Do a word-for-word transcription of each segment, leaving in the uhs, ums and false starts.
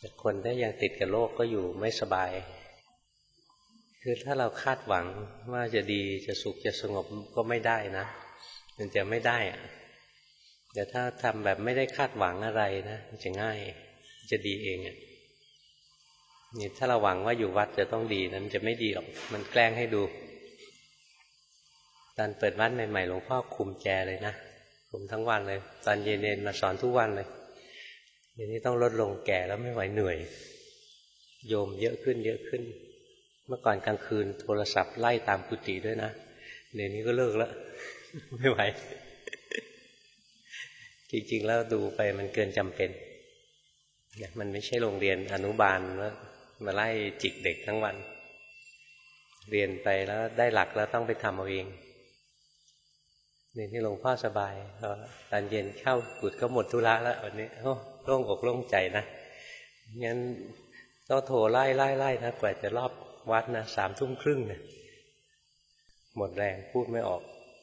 แต่คนถ้ายังติดกับโลกก็อยู่ไม่สบายคือถ้าเราคาดหวังว่าจะดีจะสุขจะสงบก็ไม่ได้นะมันจะไม่ได้อะแต่ถ้าทำแบบไม่ได้คาดหวังอะไรนะมันจะง่ายจะดีเองอ่ะนี่ถ้าเราหวังว่าอยู่วัดจะต้องดีนั้นจะไม่ดีหรอกมันแกล้งให้ดูตอนเปิดวัดใหม่ๆหลวงพ่อคุมแจเลยนะคุมทั้งวันเลยตอนเย็นๆมาสอนทุกวันเลยเดี๋ยวนี้ต้องลดลงแก่แล้วไม่ไหวเหนื่อยโยมเยอะขึ้นเยอะขึ้นเมื่อก่อนกลางคืนโทรศัพท์ไล่ตามกุฏิด้วยนะเดี๋ยวนี้ก็เลิกแล้วไม่ไหวจริงๆแล้วดูไปมันเกินจำเป็นมันไม่ใช่โรงเรียนอนุบาลแล้วมาไล่จิกเด็กทั้งวันเรียนไปแล้วได้หลักแล้วต้องไปทำเอาเองนี่ที่หลวงพ่อสบายตอนเย็นเข้ากุฏก็หมดธุระแล้ววันนี้โอ้โล่งอกโล่งใจนะงั้นต้องโทรไล่ไล่ไล่นะกว่าจะรอบวัดนะสามทุ่มครึ่งเนี่ยหมดแรงพูดไม่ออก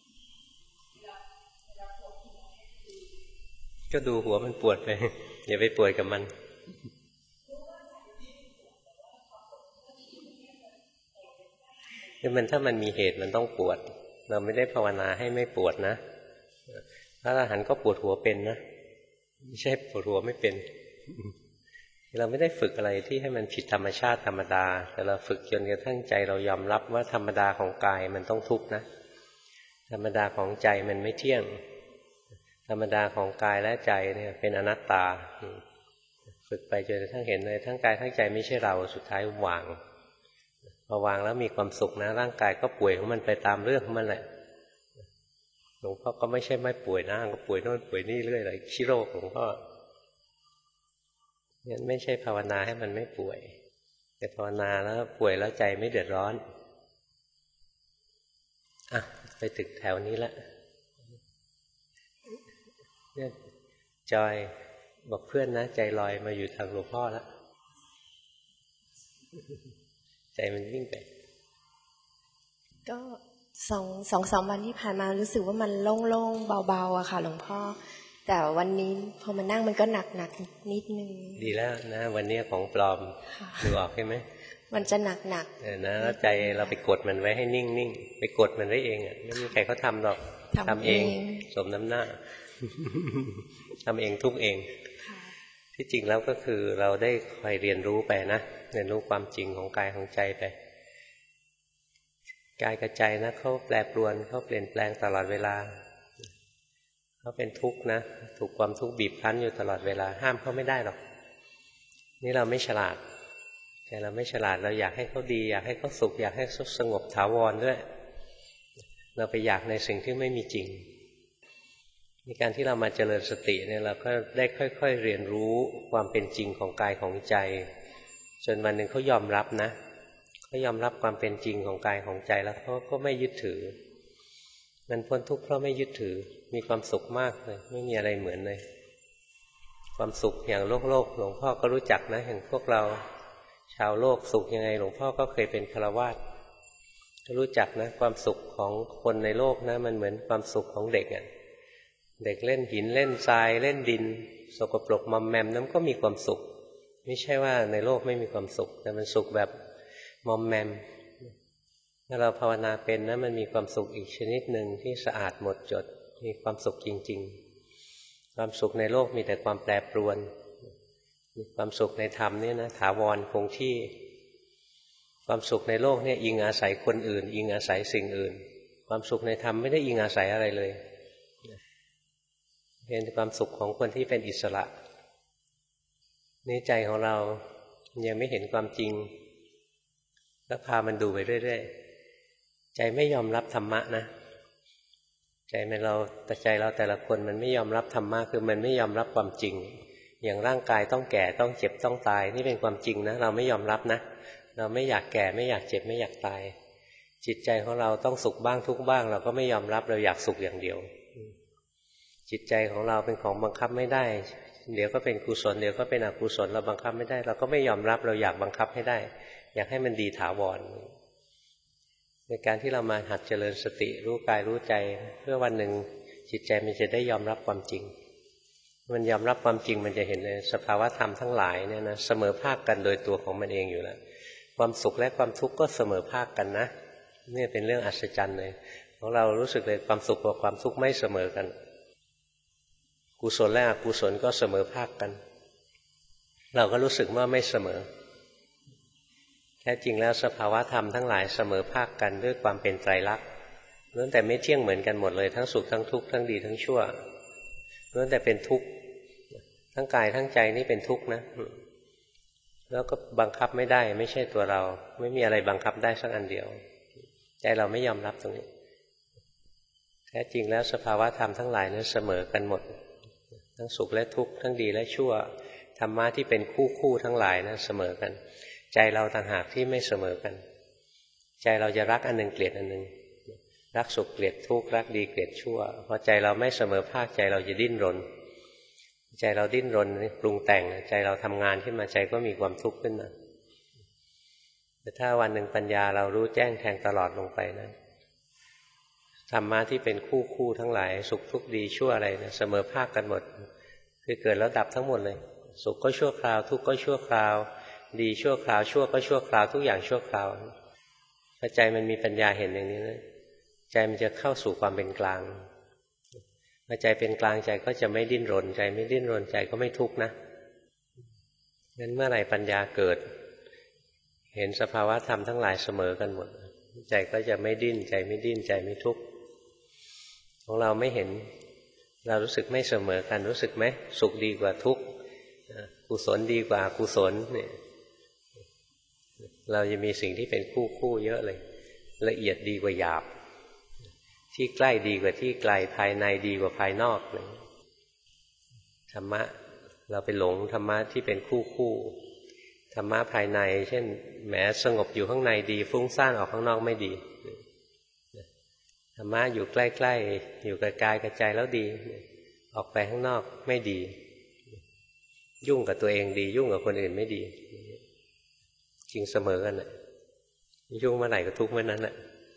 ก็ดูหัวมันปวดไปอย่าไปปวดกับมันคือมันถ้ามันมีเหตุมันต้องปวดเราไม่ได้ภาวนาให้ไม่ปวดนะพระอรหันต์ก็ปวดหัวเป็นนะไม่ใช่ปวดหัวไม่เป็นเราไม่ได้ฝึกอะไรที่ให้มันผิดธรรมชาติธรรมดาแต่เราฝึกจนกระทั่งใจเรายอมรับว่าธรรมดาของกายมันต้องทุกข์นะธรรมดาของใจมันไม่เที่ยงธรรมดาของกายและใจเนี่ยเป็นอนัตตาฝึกไปจนกระทั่งเห็นเลยทั้งกายทั้งใจไม่ใช่เราสุดท้ายวางพอวางแล้วมีความสุขนะร่างกายก็ป่วยของมันไปตามเรื่องของมันแหละหลวงพ่อก็ไม่ใช่ไม่ป่วยนะก็ป่วยโน่นป่วยนี่เรื่อยเลยชิโรคหลวงพ่องั้นไม่ใช่ภาวนาให้มันไม่ป่วยแต่ภาวนาแล้วป่วยแล้วใจไม่เดือดร้อนอ่ะไปถึงแถวนี้ละเนี่ยจอยบอกเพื่อนนะใจลอยมาอยู่ทางหลวงพ่อแล้วใจมันวิ่งไปก็สองสองสามวันที่ผ่านมารู้สึกว่ามันโล่งๆเบาๆอะค่ะหลวงพ่อแต่วันนี้พอมานั่งมันก็หนักๆนิดนึงดีแล้วนะวันนี้ของปลอมดูออกใช่ไหมมันจะหนักๆเออนะแล้วใจเราไปกดมันไว้ให้นิ่งๆไปกดมันไว้เองอ่ะไม่มีใครเขาทำหรอกทำเองสมน้ำหน้าทำเองทุกเองที่จริงแล้วก็คือเราได้คอยเรียนรู้ไปนะเรียนรู้ความจริงของกายของใจไปกายกับใจนะเขาแปรปรวนเขาเปลี่ยนแปลงตลอดเวลาเขาเป็นทุกข์นะถูกความทุกข์บีบคั้นอยู่ตลอดเวลาห้ามเขาไม่ได้หรอกนี่เราไม่ฉลาดแต่เราไม่ฉลาดเราอยากให้เขาดีอยากให้เขาสุขอยากให้เขาสงบถาวรด้วยเราไปอยากในสิ่งที่ไม่มีจริงในการที่เรามาเจริญสติเนี่ยเราก็ได้ค่อยๆเรียนรู้ความเป็นจริงของกายของใจจนวันหนึ่งเขายอมรับนะเขายอมรับความเป็นจริงของกายของใจแล้วเขาก็ไม่ยึดถือมันพ้นทุกข์เพราะไม่ยึดถือมีความสุขมากเลยไม่มีอะไรเหมือนเลยความสุขอย่างโลกโลกหลวงพ่อก็รู้จักนะอย่างพวกเราชาวโลกสุขยังไงหลวงพ่อก็เคยเป็นฆราวาสก็รู้จักนะความสุขของคนในโลกนะมันเหมือนความสุขของเด็กอ่ะเด็กเล่นหินเล่นทรายเล่นดินสกปรกมอมแมมนั้นก็มีความสุขไม่ใช่ว่าในโลกไม่มีความสุขแต่มันสุขแบบมอมแมมถ้าเราภาวนาเป็นนะมันมีความสุขอีกชนิดหนึ่งที่สะอาดหมดจดมีความสุขจริงๆความสุขในโลกมีแต่ความแปรปรวนความสุขในธรรมนี่นะถาวรคงที่ความสุขในโลกเนี่ยอิงอาศัยคนอื่นอิงอาศัยสิ่งอื่นความสุขในธรรมไม่ได้อิงอาศัยอะไรเลยเป็นความสุขของคนที่เป็นอิสระในใจของเรายังไม่เห็นความจริงแล้วพามันดูไปเรื่อยๆใจไม่ยอมรับธรรมะนะใจมันเราแต่ใจเราแต่ละคนมันไม่ยอมรับธรรมะคือมันไม่ยอมรับความจริงอย่างร่างกายต้องแก่ต้องเจ็บต้องตายนี่เป็นความจริงนะเราไม่ยอมรับนะเราไม่อยากแก่ไม่อยากเจ็บไม่อยากตายจิตใจของเราต้องสุขบ้างทุกข์บ้างเราก็ไม่ยอมรับเราอยากสุขอย่างเดียวจิตใจของเราเป็นของบังคับไม่ได้เดี๋ยวก็เป็นกุศลเดี๋ยวก็เป็นอกุศลเราบังคับไม่ได้เราก็ไม่ยอมรับเราอยากบังคับให้ได้อยากให้มันดีถาวรในการที่เรามาหัดเจริญสติรู้กายรู้ใจเพื่อวันหนึ่งจิตใจมันจะได้ยอมรับความจริงมันยอมรับความจริงมันจะเห็นเลยสภาวะธรรมทั้งหลายเนี่ยนะเสมอภาคกันโดยตัวของมันเองอยู่แล้วความสุขและความทุกข์ก็เสมอภาคกันนะนี่เป็นเรื่องอัศจรรย์เลยของเรารู้สึกเลยความสุขกับความทุกข์ไม่เสมอกันกุศลและอกุศลก็เสมอภาคกันเราก็รู้สึกว่าไม่เสมอแท้จริงแล้วสภาวะธรรมทั้งหลายเสมอภาคกันด้วยความเป็นไตรลักษณ์ล้วนแต่ไม่เที่ยงเหมือนกันหมดเลยทั้งสุขทั้งทุกข์ทั้งดีทั้งชั่วล้วนแต่เป็นทุกข์ทั้งกายทั้งใจนี่เป็นทุกข์นะแล้วก็บังคับไม่ได้ไม่ใช่ตัวเราไม่มีอะไรบังคับได้สักอันเดียวใจเราไม่ยอมรับตรงนี้แท้จริงแล้วสภาวะธรรมทั้งหลายนั้นเสมอกันหมดทั้งสุขและทุกข์ทั้งดีและชั่วธรรมะที่เป็นคู่คู่ทั้งหลายนั้นเสมอกันใจเราต่างหากที่ไม่เสมอกันใจเราจะรักอันหนึ่งเกลียดอันหนึ่งรักสุขเกลียดทุกข์รักดีเกลียดชั่วพอใจเราไม่เสมอภาคใจเราจะดิ้นรนใจเราดิ้นรนปรุงแต่งใจเราทำงานขึ้นมาใจก็มีความทุกข์ขึ้นมาแต่ถ้าวันหนึ่งปัญญาเรารู้แจ้งแทงตลอดลงไปนะธรรมะที่เป็นคู่คู่ทั้งหลายสุขทุกข์ดีชั่วอะไรนะเสมอภาคกันหมดคือเกิดแล้วดับทั้งหมดเลยสุขก็ชั่วคราวทุกข์ก็ชั่วคราวดีชั่วคราวชั่วก็ชั่วคราวทุกอย่างชั่วคราวถ้าใจมันมีปัญญาเห็นอย่างนี้นะใจมันจะเข้าสู่ความเป็นกลางเมื่อใจเป็นกลางใจก็จะไม่ดิ้นรนใจไม่ดิ้นรนใจก็ไม่ทุกข์นะงั้นเมื่อไหร่ปัญญาเกิดเห็นสภาวะธรรมทั้งหลายเสมอกันหมดใจก็จะไม่ดิ้นใจไม่ดิ้นใจไม่ทุกข์ของเราไม่เห็นเรารู้สึกไม่เสมอกันรู้สึกไหมสุขดีกว่าทุกข์กุศลดีกว่ากุศลเนี่ยเราจะมีสิ่งที่เป็นคู่คู่เยอะเลยละเอียดดีกว่าหยาบที่ใกล้ดีกว่าที่ไกลภายในดีกว่าภายนอกเลยธรรมะเราไปหลงธรรมะที่เป็นคู่คู่ธรรมะภายในเช่นแหมสงบอยู่ข้างในดีฟุ้งซ่านออกข้างนอกไม่ดีธรรมะอยู่ใกล้ๆอยู่กับกายกับใจแล้วดีออกไปข้างนอกไม่ดียุ่งกับตัวเองดียุ่งกับคนอื่นไม่ดีจริงเสมอกันน่ะยุ่งเมื่อไหร่ก็ทุกข์เมื่อนั้นแหละ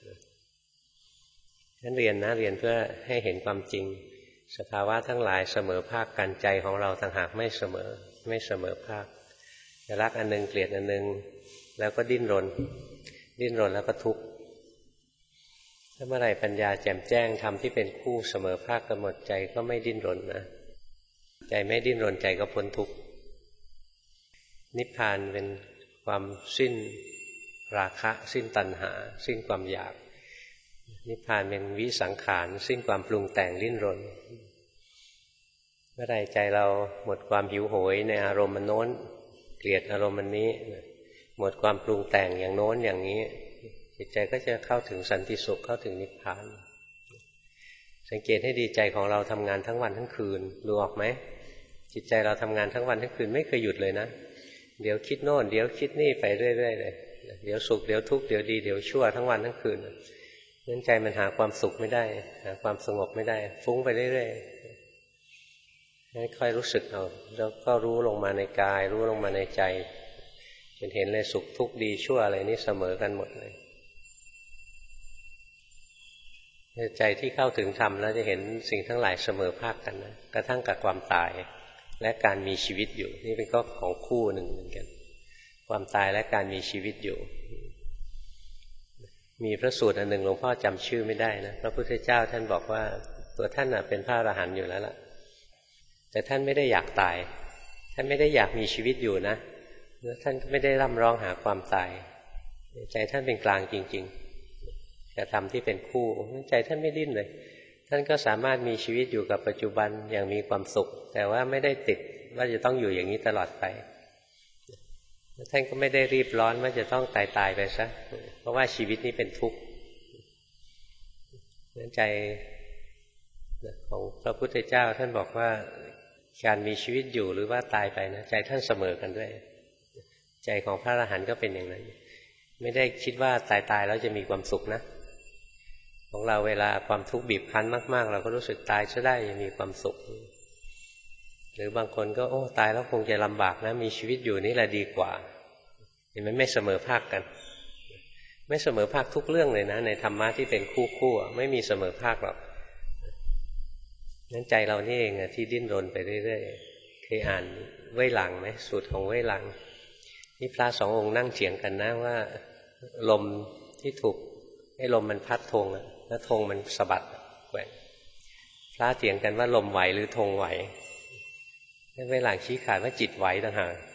ฉันเรียนนะเรียนเพื่อให้เห็นความจริงสภาวะทั้งหลายเสมอภาคกันใจของเราต่างหากไม่เสมอไม่เสมอภาคจะรักอันนึงเกลียดอันนึงแล้วก็ดิ้นรนดิ้นรนแล้วก็ทุกข์ถ้าเมื่อไหร่ปัญญาแจ่มแจ้งธรรมที่เป็นคู่เสมอภาคกันหมดใจก็ไม่ดิ้นรนนะใจไม่ดิ้นรนใจก็พ้นทุกข์นิพพานเป็นความสิ้นราคะสิ้นตัณหาสิ้นความอยากนิพพานเป็นวิสังขารสิ้นความปรุงแต่งดิ้นรนเมื่อใดใจเราหมดความหิวโหยในอารมณ์มันโน้นเกลียดอารมณ์มันนี้หมดความปรุงแต่งอย่างโน้นอย่างนี้จิตใจก็จะเข้าถึงสันติสุขเข้าถึงนิพพานสังเกตให้ดีใจของเราทำงานทั้งวันทั้งคืนดูออกไหมจิตใจเราทำงานทั้งวันทั้งคืนไม่เคยหยุดเลยนะเดี๋ยวคิดโน่นเดี๋ยวคิดนี่ไปเรื่อยๆเลยเดี๋ยวสุขเดี๋ยวทุกข์เดี๋ยวดีเดี๋ยวชั่วทั้งวันทั้งคืนนั้นใจมันหาความสุขไม่ได้หาความสงบไม่ได้ฟุ้งไปเรื่อยๆให้ค่อยรู้สึกเอาแล้วก็รู้ลงมาในกายรู้ลงมาในใจจนเห็นเลยสุขทุกข์ดีชั่วอะไรนี่เสมอกันหมดเลยใจที่เข้าถึงธรรมแล้วจะเห็นสิ่งทั้งหลายเสมอภาคกันนะกระทั่งกับความตายและการมีชีวิตอยู่นี่เป็นก็ของคู่หนึ่งเหมือนกันความตายและการมีชีวิตอยู่มีพระสูตรอันหนึ่งหลวงพ่อจำชื่อไม่ได้นะพระพุทธเจ้าท่านบอกว่าตัวท่านน่ะเป็นพระอรหันต์อยู่แล้วล่ะแต่ท่านไม่ได้อยากตายท่านไม่ได้อยากมีชีวิตอยู่นะแล้วท่านก็ไม่ได้ร่ำร้องหาความตายใจท่านเป็นกลางจริงๆจะทำที่เป็นคู่ใจท่านไม่ดิ้นเลยท่านก็สามารถมีชีวิตอยู่กับปัจจุบันอย่างมีความสุขแต่ว่าไม่ได้ติดว่าจะต้องอยู่อย่างนี้ตลอดไปท่านก็ไม่ได้รีบร้อนว่าจะต้องตายตายไปซะเพราะว่าชีวิตนี้เป็นทุกข์ใจของพระพุทธเจ้าท่านบอกว่าการมีชีวิตอยู่หรือว่าตายไปนะใจท่านเสมอกันด้วยใจของพระอรหันต์ก็เป็นอย่างนั้นไม่ได้คิดว่าตายตายแล้วจะมีความสุขนะของเราเวลาความทุกข์บีบคั้นมากๆเราก็รู้สึกตายซะได้ยังมีความสุขหรือบางคนก็โอ้ตายแล้วคงจะลำบากนะมีชีวิตอยู่นี่แหละดีกว่าเห็นไหมไม่เสมอภาคกันไม่เสมอภาคทุกเรื่องเลยนะในธรรมะที่เป็นคู่คู่ไม่มีเสมอภาคหรอกนั้นใจเรานี่เองที่ดิ้นรนไปเรื่อยๆเคยอ่านเว่ยหลังไหมสูตรของเว่ยหลังนี่พระสององค์นั่งเถียงกันนะว่าลมที่ถูกให้ลมมันพัดธงแล้วธงมันสะบัดแกว่งพระเถียงกันว่าลมไหวหรือธงไหวเว่ยหลังชี้ขาดว่าจิตไหวต่างหาก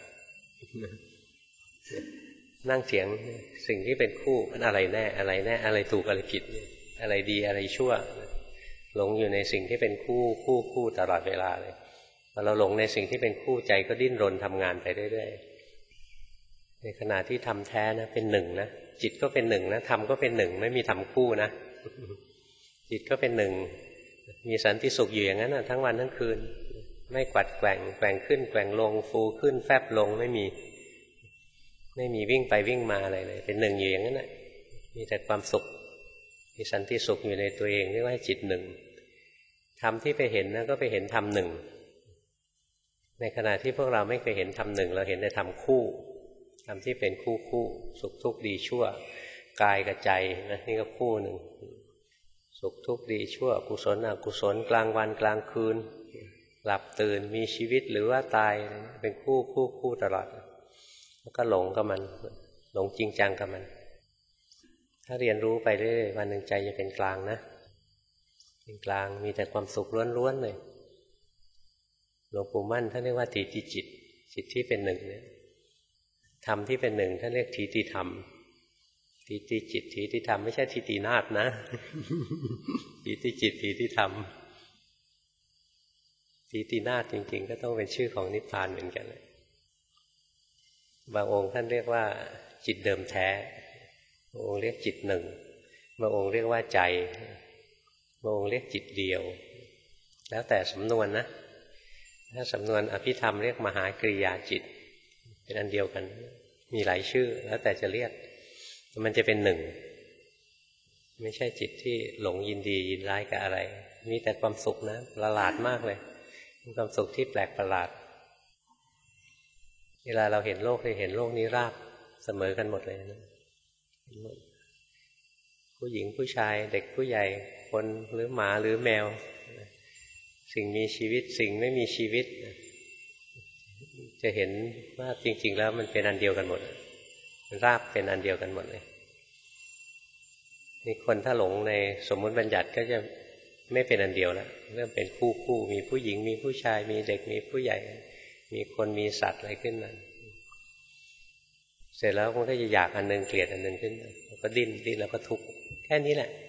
นั่งเถียงสิ่งที่เป็นคู่มันอะไรแน่อะไรแน่อะไรถูกอะไรผิดอะไรดีอะไรชั่วหลงอยู่ในสิ่งที่เป็นคู่คู่คู่ตลอดเวลาเลยพอเราหลงในสิ่งที่เป็นคู่ใจก็ดิ้นรนทำงานไปเรื่อยๆในขณะที่ทำแท้นะเป็นหนึ่งนะจิตก็เป็นหนึ่งนะธรรมก็เป็นหนึ่งไม่มีทำคู่นะจิตก็เป็นหนึ่งมีสันติสุขอยู่อย่างนั้นนะทั้งวันทั้งคืนไม่กวัดแกว่งแกว่งขึ้นแกว่งลงฟูขึ้นแฟบลงไม่มีไม่มีวิ่งไปวิ่งมาอะไรเลยเป็นหนึ่งอยู่อย่างนั้นแหละมีแต่ความสุขมีสันติสุขอยู่ในตัวเองเรียกว่าจิตหนึ่งธรรมที่ไปเห็นนะก็ไปเห็นธรรมหนึ่งในขณะที่พวกเราไม่เคยเห็นธรรมหนึ่งเราเห็นแต่ธรรมคู่ธรรมที่เป็นคู่คู่สุขทุกข์ดีชั่วกายกับใจนะนี่ก็คู่หนึ่งสุขทุกข์ดีชั่วกุศลอกุศลกลางวันกลางคืนหลับตื่นมีชีวิตหรือว่าตายเป็นคู่คู่คู่ตลอดแล้วก็หลงกับมันหลงจริงจังกับมันถ้าเรียนรู้ไปเรื่อยๆวันหนึ่งใจจะเป็นกลางนะเป็นกลางมีแต่ความสุขล้วนๆเลยหลวงปู่มั่นท่านเรียกว่าถีติจิตจิตที่เป็นหนึ่งเนี่ยธรรมที่เป็นหนึ่งท่านเรียกถีติธรรมถีติจิตถีติธรรมไม่ใช่ถีตินาฏนะถีติจิตถีติธรรมถีตินาฏจริงๆก็ต้องเป็นชื่อของนิพพานเหมือนกันเลยบางองค์ท่านเรียกว่าจิตเดิมแท้บางองค์เรียกจิตหนึ่งบางองค์เรียกว่าใจบางองค์เรียกจิตเดียวแล้วแต่สำนวนนะถ้าสำนวนอภิธรรมเรียกมหากริยาจิตเป็นอันเดียวกันมีหลายชื่อแล้วแต่จะเรียกมันจะเป็นหนึ่งไม่ใช่จิตที่หลงยินดียินร้ายกับอะไรมีแต่ความสุขนะประหลาดมากเลยเป็นความสุขที่แปลกประหลาดเวลาเราเห็นโลกเราเห็นโลกนี้ราบเสมอกันหมดเลยนะผู้หญิงผู้ชายเด็กผู้ใหญ่คนหรือหมาหรือแมวสิ่งมีชีวิตสิ่งไม่มีชีวิตจะเห็นว่าจริงๆแล้วมันเป็นอันเดียวกันหมดราบเป็นอันเดียวกันหมดเลยนี่คนถ้าหลงในสมมุติบัญญัติก็จะไม่เป็นอันเดียวแล้วเริ่มเป็นคู่คู่มีผู้หญิงมีผู้ชายมีเด็กมีผู้ใหญ่มีคนมีสัตว์อะไรขึ้นมาเสร็จแล้วมันก็จะอยากอันนึงเกลียดอันนึงขึ้นแล้วก็ดิ้นดิ้นแล้วก็ทุกข์แค่นี้แหละ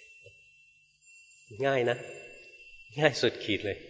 ง่ายนะง่ายสุดขีดเลย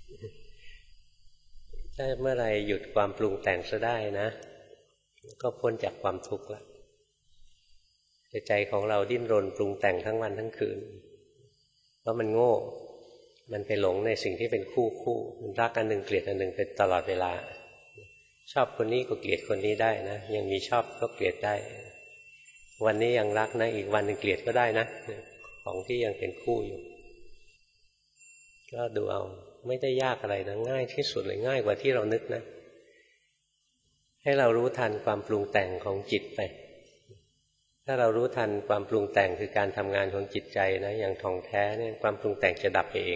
ถ้าเมื่อไรหยุดความปรุงแต่งซะได้นะก็พ้นจากความทุกข์ละใจของเราดิ้นรนปรุงแต่งทั้งวันทั้งคืนเพราะมันโง่มันไปหลงในสิ่งที่เป็นคู่คู่มันรักอันหนึ่งเกลียดอันหนึ่งเป็นตลอดเวลาชอบคนนี้ก็เกลียดคนนี้ได้นะยังมีชอบก็เกลียดได้วันนี้ยังรักนะอีกวันหนึ่งเกลียดก็ได้นะของที่ยังเป็นคู่อยู่ก็ดูเอาไม่ได้ยากอะไรนะง่ายที่สุดเลยง่ายกว่าที่เรานึกนะให้เรารู้ทันความปรุงแต่งของจิตไปถ้าเรารู้ทันความปรุงแต่งคือการทำงานของจิตใจนะอย่างท่องแท้เนี่ยความปรุงแต่งจะดับไปเอง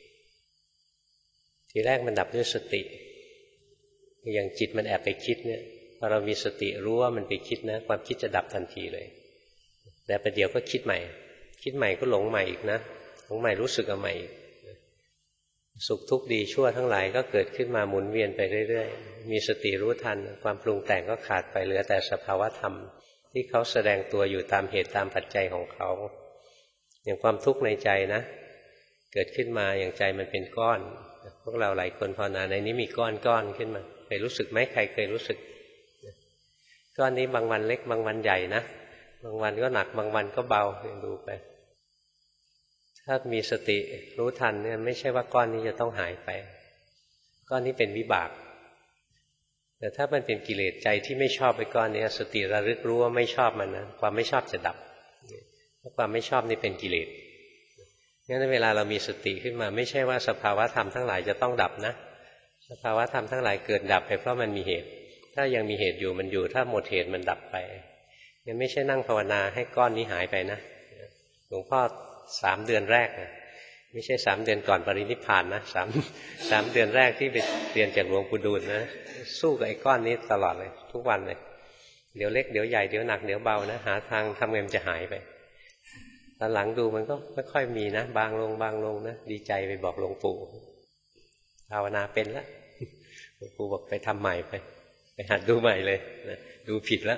ทีแรกมันดับด้วยสติอย่างจิตมันแอบไปคิดเนี่ยพอเรามีสติรู้ว่ามันไปคิดนะความคิดจะดับทันทีเลยแต่ประเดี๋ยวก็คิดใหม่คิดใหม่ก็หลงใหม่อีกนะหลงใหม่รู้สึกเอาใหม่อีกสุขทุกข์ดีชั่วทั้งหลายก็เกิดขึ้นมาหมุนเวียนไปเรื่อยๆมีสติรู้ทันความปรุงแต่งก็ขาดไปเหลือแต่สภาวธรรมที่เขาแสดงตัวอยู่ตามเหตุตามปัจจัยของเขาอย่างความทุกข์ในใจนะเกิดขึ้นมาอย่างใจมันเป็นก้อนพวกเราหลายคนภาวนาในนี้มีก้อนก้อนขึ้นมาเคยรู้สึกไหมใครเคยรู้สึกก้อนนี้บางวันเล็กบางวันใหญ่นะบางวันก็หนักบางวันก็เบาดูไปถ้ามีสติรู้ทันเนี่ยไม่ใช่ว่าก้อนนี้จะต้องหายไปก้อนนี้เป็นวิบากแต่ถ้ามันเป็นกิเลสใจที่ไม่ชอบไปก้อนนี้สติระลึกรู้ว่าไม่ชอบมันนะความไม่ชอบจะดับเพราะความไม่ชอบนี่เป็นกิเลสงั้นเวลาเรามีสติขึ้นมาไม่ใช่ว่าสภาวะธรรมทั้งหลายจะต้องดับนะสภาวะธรรมทั้งหลายเกิดดับไปเพราะมันมีเหตุถ้ายังมีเหตุอยู่มันอยู่ถ้าหมดเหตุมันดับไปงั้นไม่ใช่นั่งภาวนาให้ก้อนนี้หายไปนะหลวงพ่อสามเดือนแรกนะไม่ใช่สามเดือนก่อนปรินิพพานนะสามสามเดือนแรกที่ไปเรียนจากหลวงปู่ดูลนะสู้กับไอ้ก้อนนี้ตลอดเลยทุกวันเลยเดี๋ยวเล็กเดี๋ยวใหญ่เดี๋ยวหนักเดี๋ยวเบานะหาทางทำเงินจะหายไปตอนหลังดูมันก็ไม่ค่อยมีนะบางลงบางลงนะดีใจไปบอกหลวงปู่ภาวนาเป็นแล้วหลวงปู่บอกไปทำใหม่ไปไปหัดดูใหม่เลยนะดูผิดแล้ว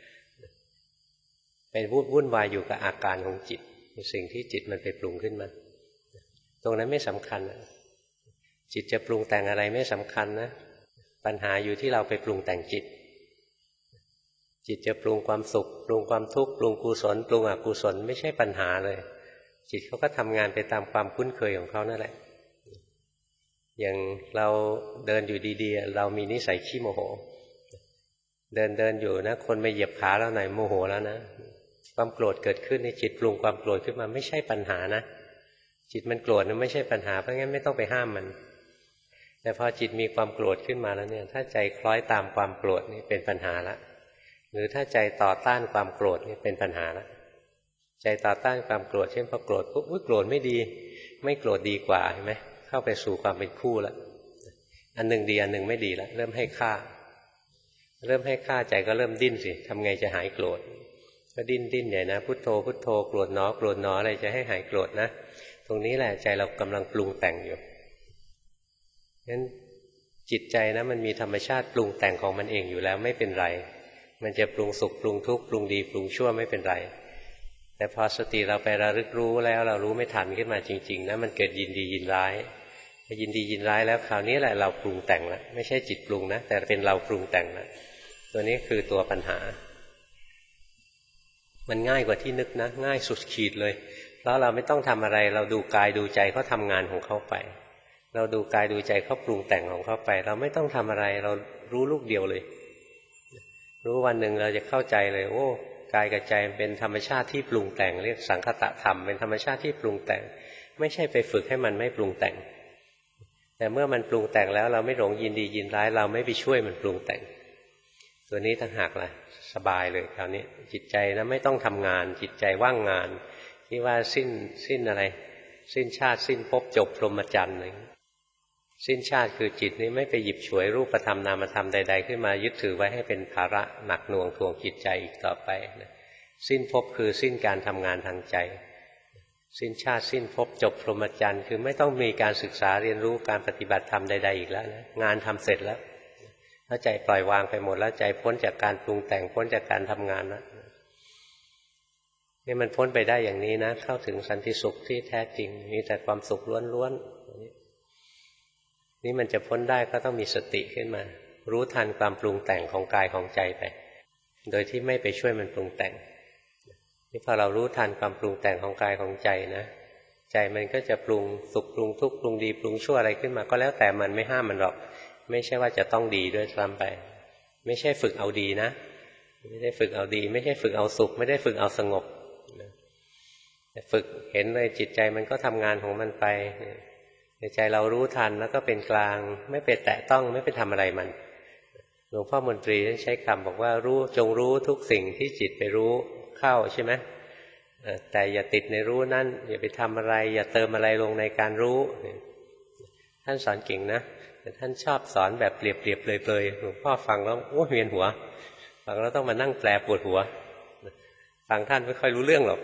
เป็นวุ่นวุ่นวายอยู่กับอาการของจิตสิ่งที่จิตมันไปปรุงขึ้นมาตรงนั้นไม่สำคัญนะจิตจะปรุงแต่งอะไรไม่สำคัญนะปัญหาอยู่ที่เราไปปรุงแต่งจิตจิตจะปรุงความสุขปรุงความทุกข์ปรุงกุศลปรุงอกุศลไม่ใช่ปัญหาเลยจิตเขาก็ทำงานไปตามความคุ้นเคยของเขานั่นแหละอย่างเราเดินอยู่ดีๆเรามีนิสัยขี้โมโหเดินเดินอยู่นะคนมาเหยียบขาเราหน่อยโมโหแล้วนะความโกรธเกิดขึ้นในจิตปรุงความโกรธขึ้นมาไม่ใช่ปัญหานะจิตมันโกรธนั้นไม่ใช่ปัญหาเพราะงั้นไม่ต้องไปห้ามมันแต่พอจิตมีความโกรธขึ้นมาแล้วเนี่ยถ้าใจคล้อยตามความโกรธนี่เป็นปัญหาละหรือถ้าใจต่อต้านความโกรธนี่เป็นปัญหาละใจต่อต้านความโกรธเช่นพอโกรธปุ๊บอุ๊ยโกรธไม่ดีไม่โกรธดีกว่าเห็นไหมเข้าไปสู่ความเป็นคู่แล้วอันหนึ่งดีอันหนึ่งไม่ดีแล้วเริ่มให้ค่าเริ่มให้ค่าใจก็เริ่มดิ้นสิทำไงจะหายโกรธก็ดิ้นดิ้นใหญ่นะพุทโธพุทโธโกรธหนอโกรธหนออะไรจะให้หายโกรธนะตรงนี้แหละใจเรากำลังปรุงแต่งอยู่งั้นจิตใจนะมันมีธรรมชาติปรุงแต่งของมันเองอยู่แล้วไม่เป็นไรมันจะปรุงสุขปรุงทุกข์ปรุงดีปรุงชั่วไม่เป็นไรแต่พอสติเราไประลึกรู้แล้วเรารู้ไม่ทันขึ้นมาจริงๆนะมันเกิดยินดียินร้ายยินดียินร้ายแล้วคราวนี้แหละเราปรุงแต่งแล้วไม่ใช่จิตปรุงนะแต่เป็นเราปรุงแต่งแล้วตัวนี้คือตัวปัญหามันง่ายกว่าที่นึกนะง่ายสุดขีดเลยเพราะเราไม่ต้องทำอะไรเราดูกายดูใจเขาทำงานของเขาไปเราดูกายดูใจเขาปรุงแต่งของเขาไปเราไม่ต้องทำอะไรเรารู้ลูกเดียวเลยรู้วันหนึ่งเราจะเข้าใจเลยโอ้กายกับใจเป็นธรรมชาติที่ปรุงแต่งเรียกสังคตธรรมเป็นธรรมชาติที่ปรุงแต่งไม่ใช่ไปฝึกให้มันไม่ปรุงแต่งแต่เมื่อมันปรุงแต่งแล้วเราไม่หลงยินดียินร้ายเราไม่ไปช่วยมันปรุงแต่งตัวนี้ต่างหากล่ะสบายเลยคราวนี้จิตใจนะไม่ต้องทำงานจิตใจว่างงานที่ว่าสิ้นสิ้นอะไรสิ้นชาติสิ้นภพจบพรหมจรรย์อะไรสิ้นชาติคือจิตนี้ไม่ไปหยิบฉวยรูปธรรมนามธรรมใดๆขึ้นมายึดถือไว้ให้เป็นภาระหนักหน่วงทวงจิตใจอีกต่อไปนะสิ้นภพคือสิ้นการทำงานทางใจสิ้นชาติสิ้นภพจบพรหมจรรย์คือไม่ต้องมีการศึกษาเรียนรู้การปฏิบัติธรรมใดๆอีกแล้วนะงานทำเสร็จแล้วถ้าใจปล่อยวางไปหมดแล้วใจพ้นจากการปรุงแต่งพ้นจากการทำงานแล้วนี่มันพ้นไปได้อย่างนี้นะเข้าถึงสันติสุขที่แท้จริงมีแต่ความสุขล้วนๆนี่มันจะพ้นได้ก็ต้องมีสติขึ้นมารู้ทันความปรุงแต่งของกายของใจไปโดยที่ไม่ไปช่วยมันปรุงแต่งนี่พอเรารู้ทันความปรุงแต่งของกายของใจนะใจมันก็จะปรุงสุขปรุงทุกข์ปรุงดีปรุงชั่วอะไรขึ้นมาก็แล้วแต่มันไม่ห้ามมันหรอกไม่ใช่ว่าจะต้องดีด้วยซ้ำไปไม่ใช่ฝึกเอาดีนะไม่ได้ฝึกเอาดีไม่ใช่ฝึกเอาสุขไม่ได้ฝึกเอาสงบแต่ฝึกเห็นเลยจิตใจมันก็ทำงานของมันไปใจเรารู้ทันแล้วก็เป็นกลางไม่ไปแตะต้องไม่ไปทำอะไรมันหลวงพ่อมนตรีใช้คำบอกว่ารู้จงรู้ทุกสิ่งที่จิตไปรู้เข้าใช่ไหมแต่อย่าติดในรู้นั่นอย่าไปทำอะไรอย่าเติมอะไรลงในการรู้ท่านสอนเก่งนะแต่ท่านชอบสอนแบบเปรียบๆเลยๆหลวงพ่อฟังแล้วโอ้เวียนหัวฟังแล้วต้องมานั่งแปลปวดหัวฟังท่านไม่ค่อยรู้เรื่องหรอก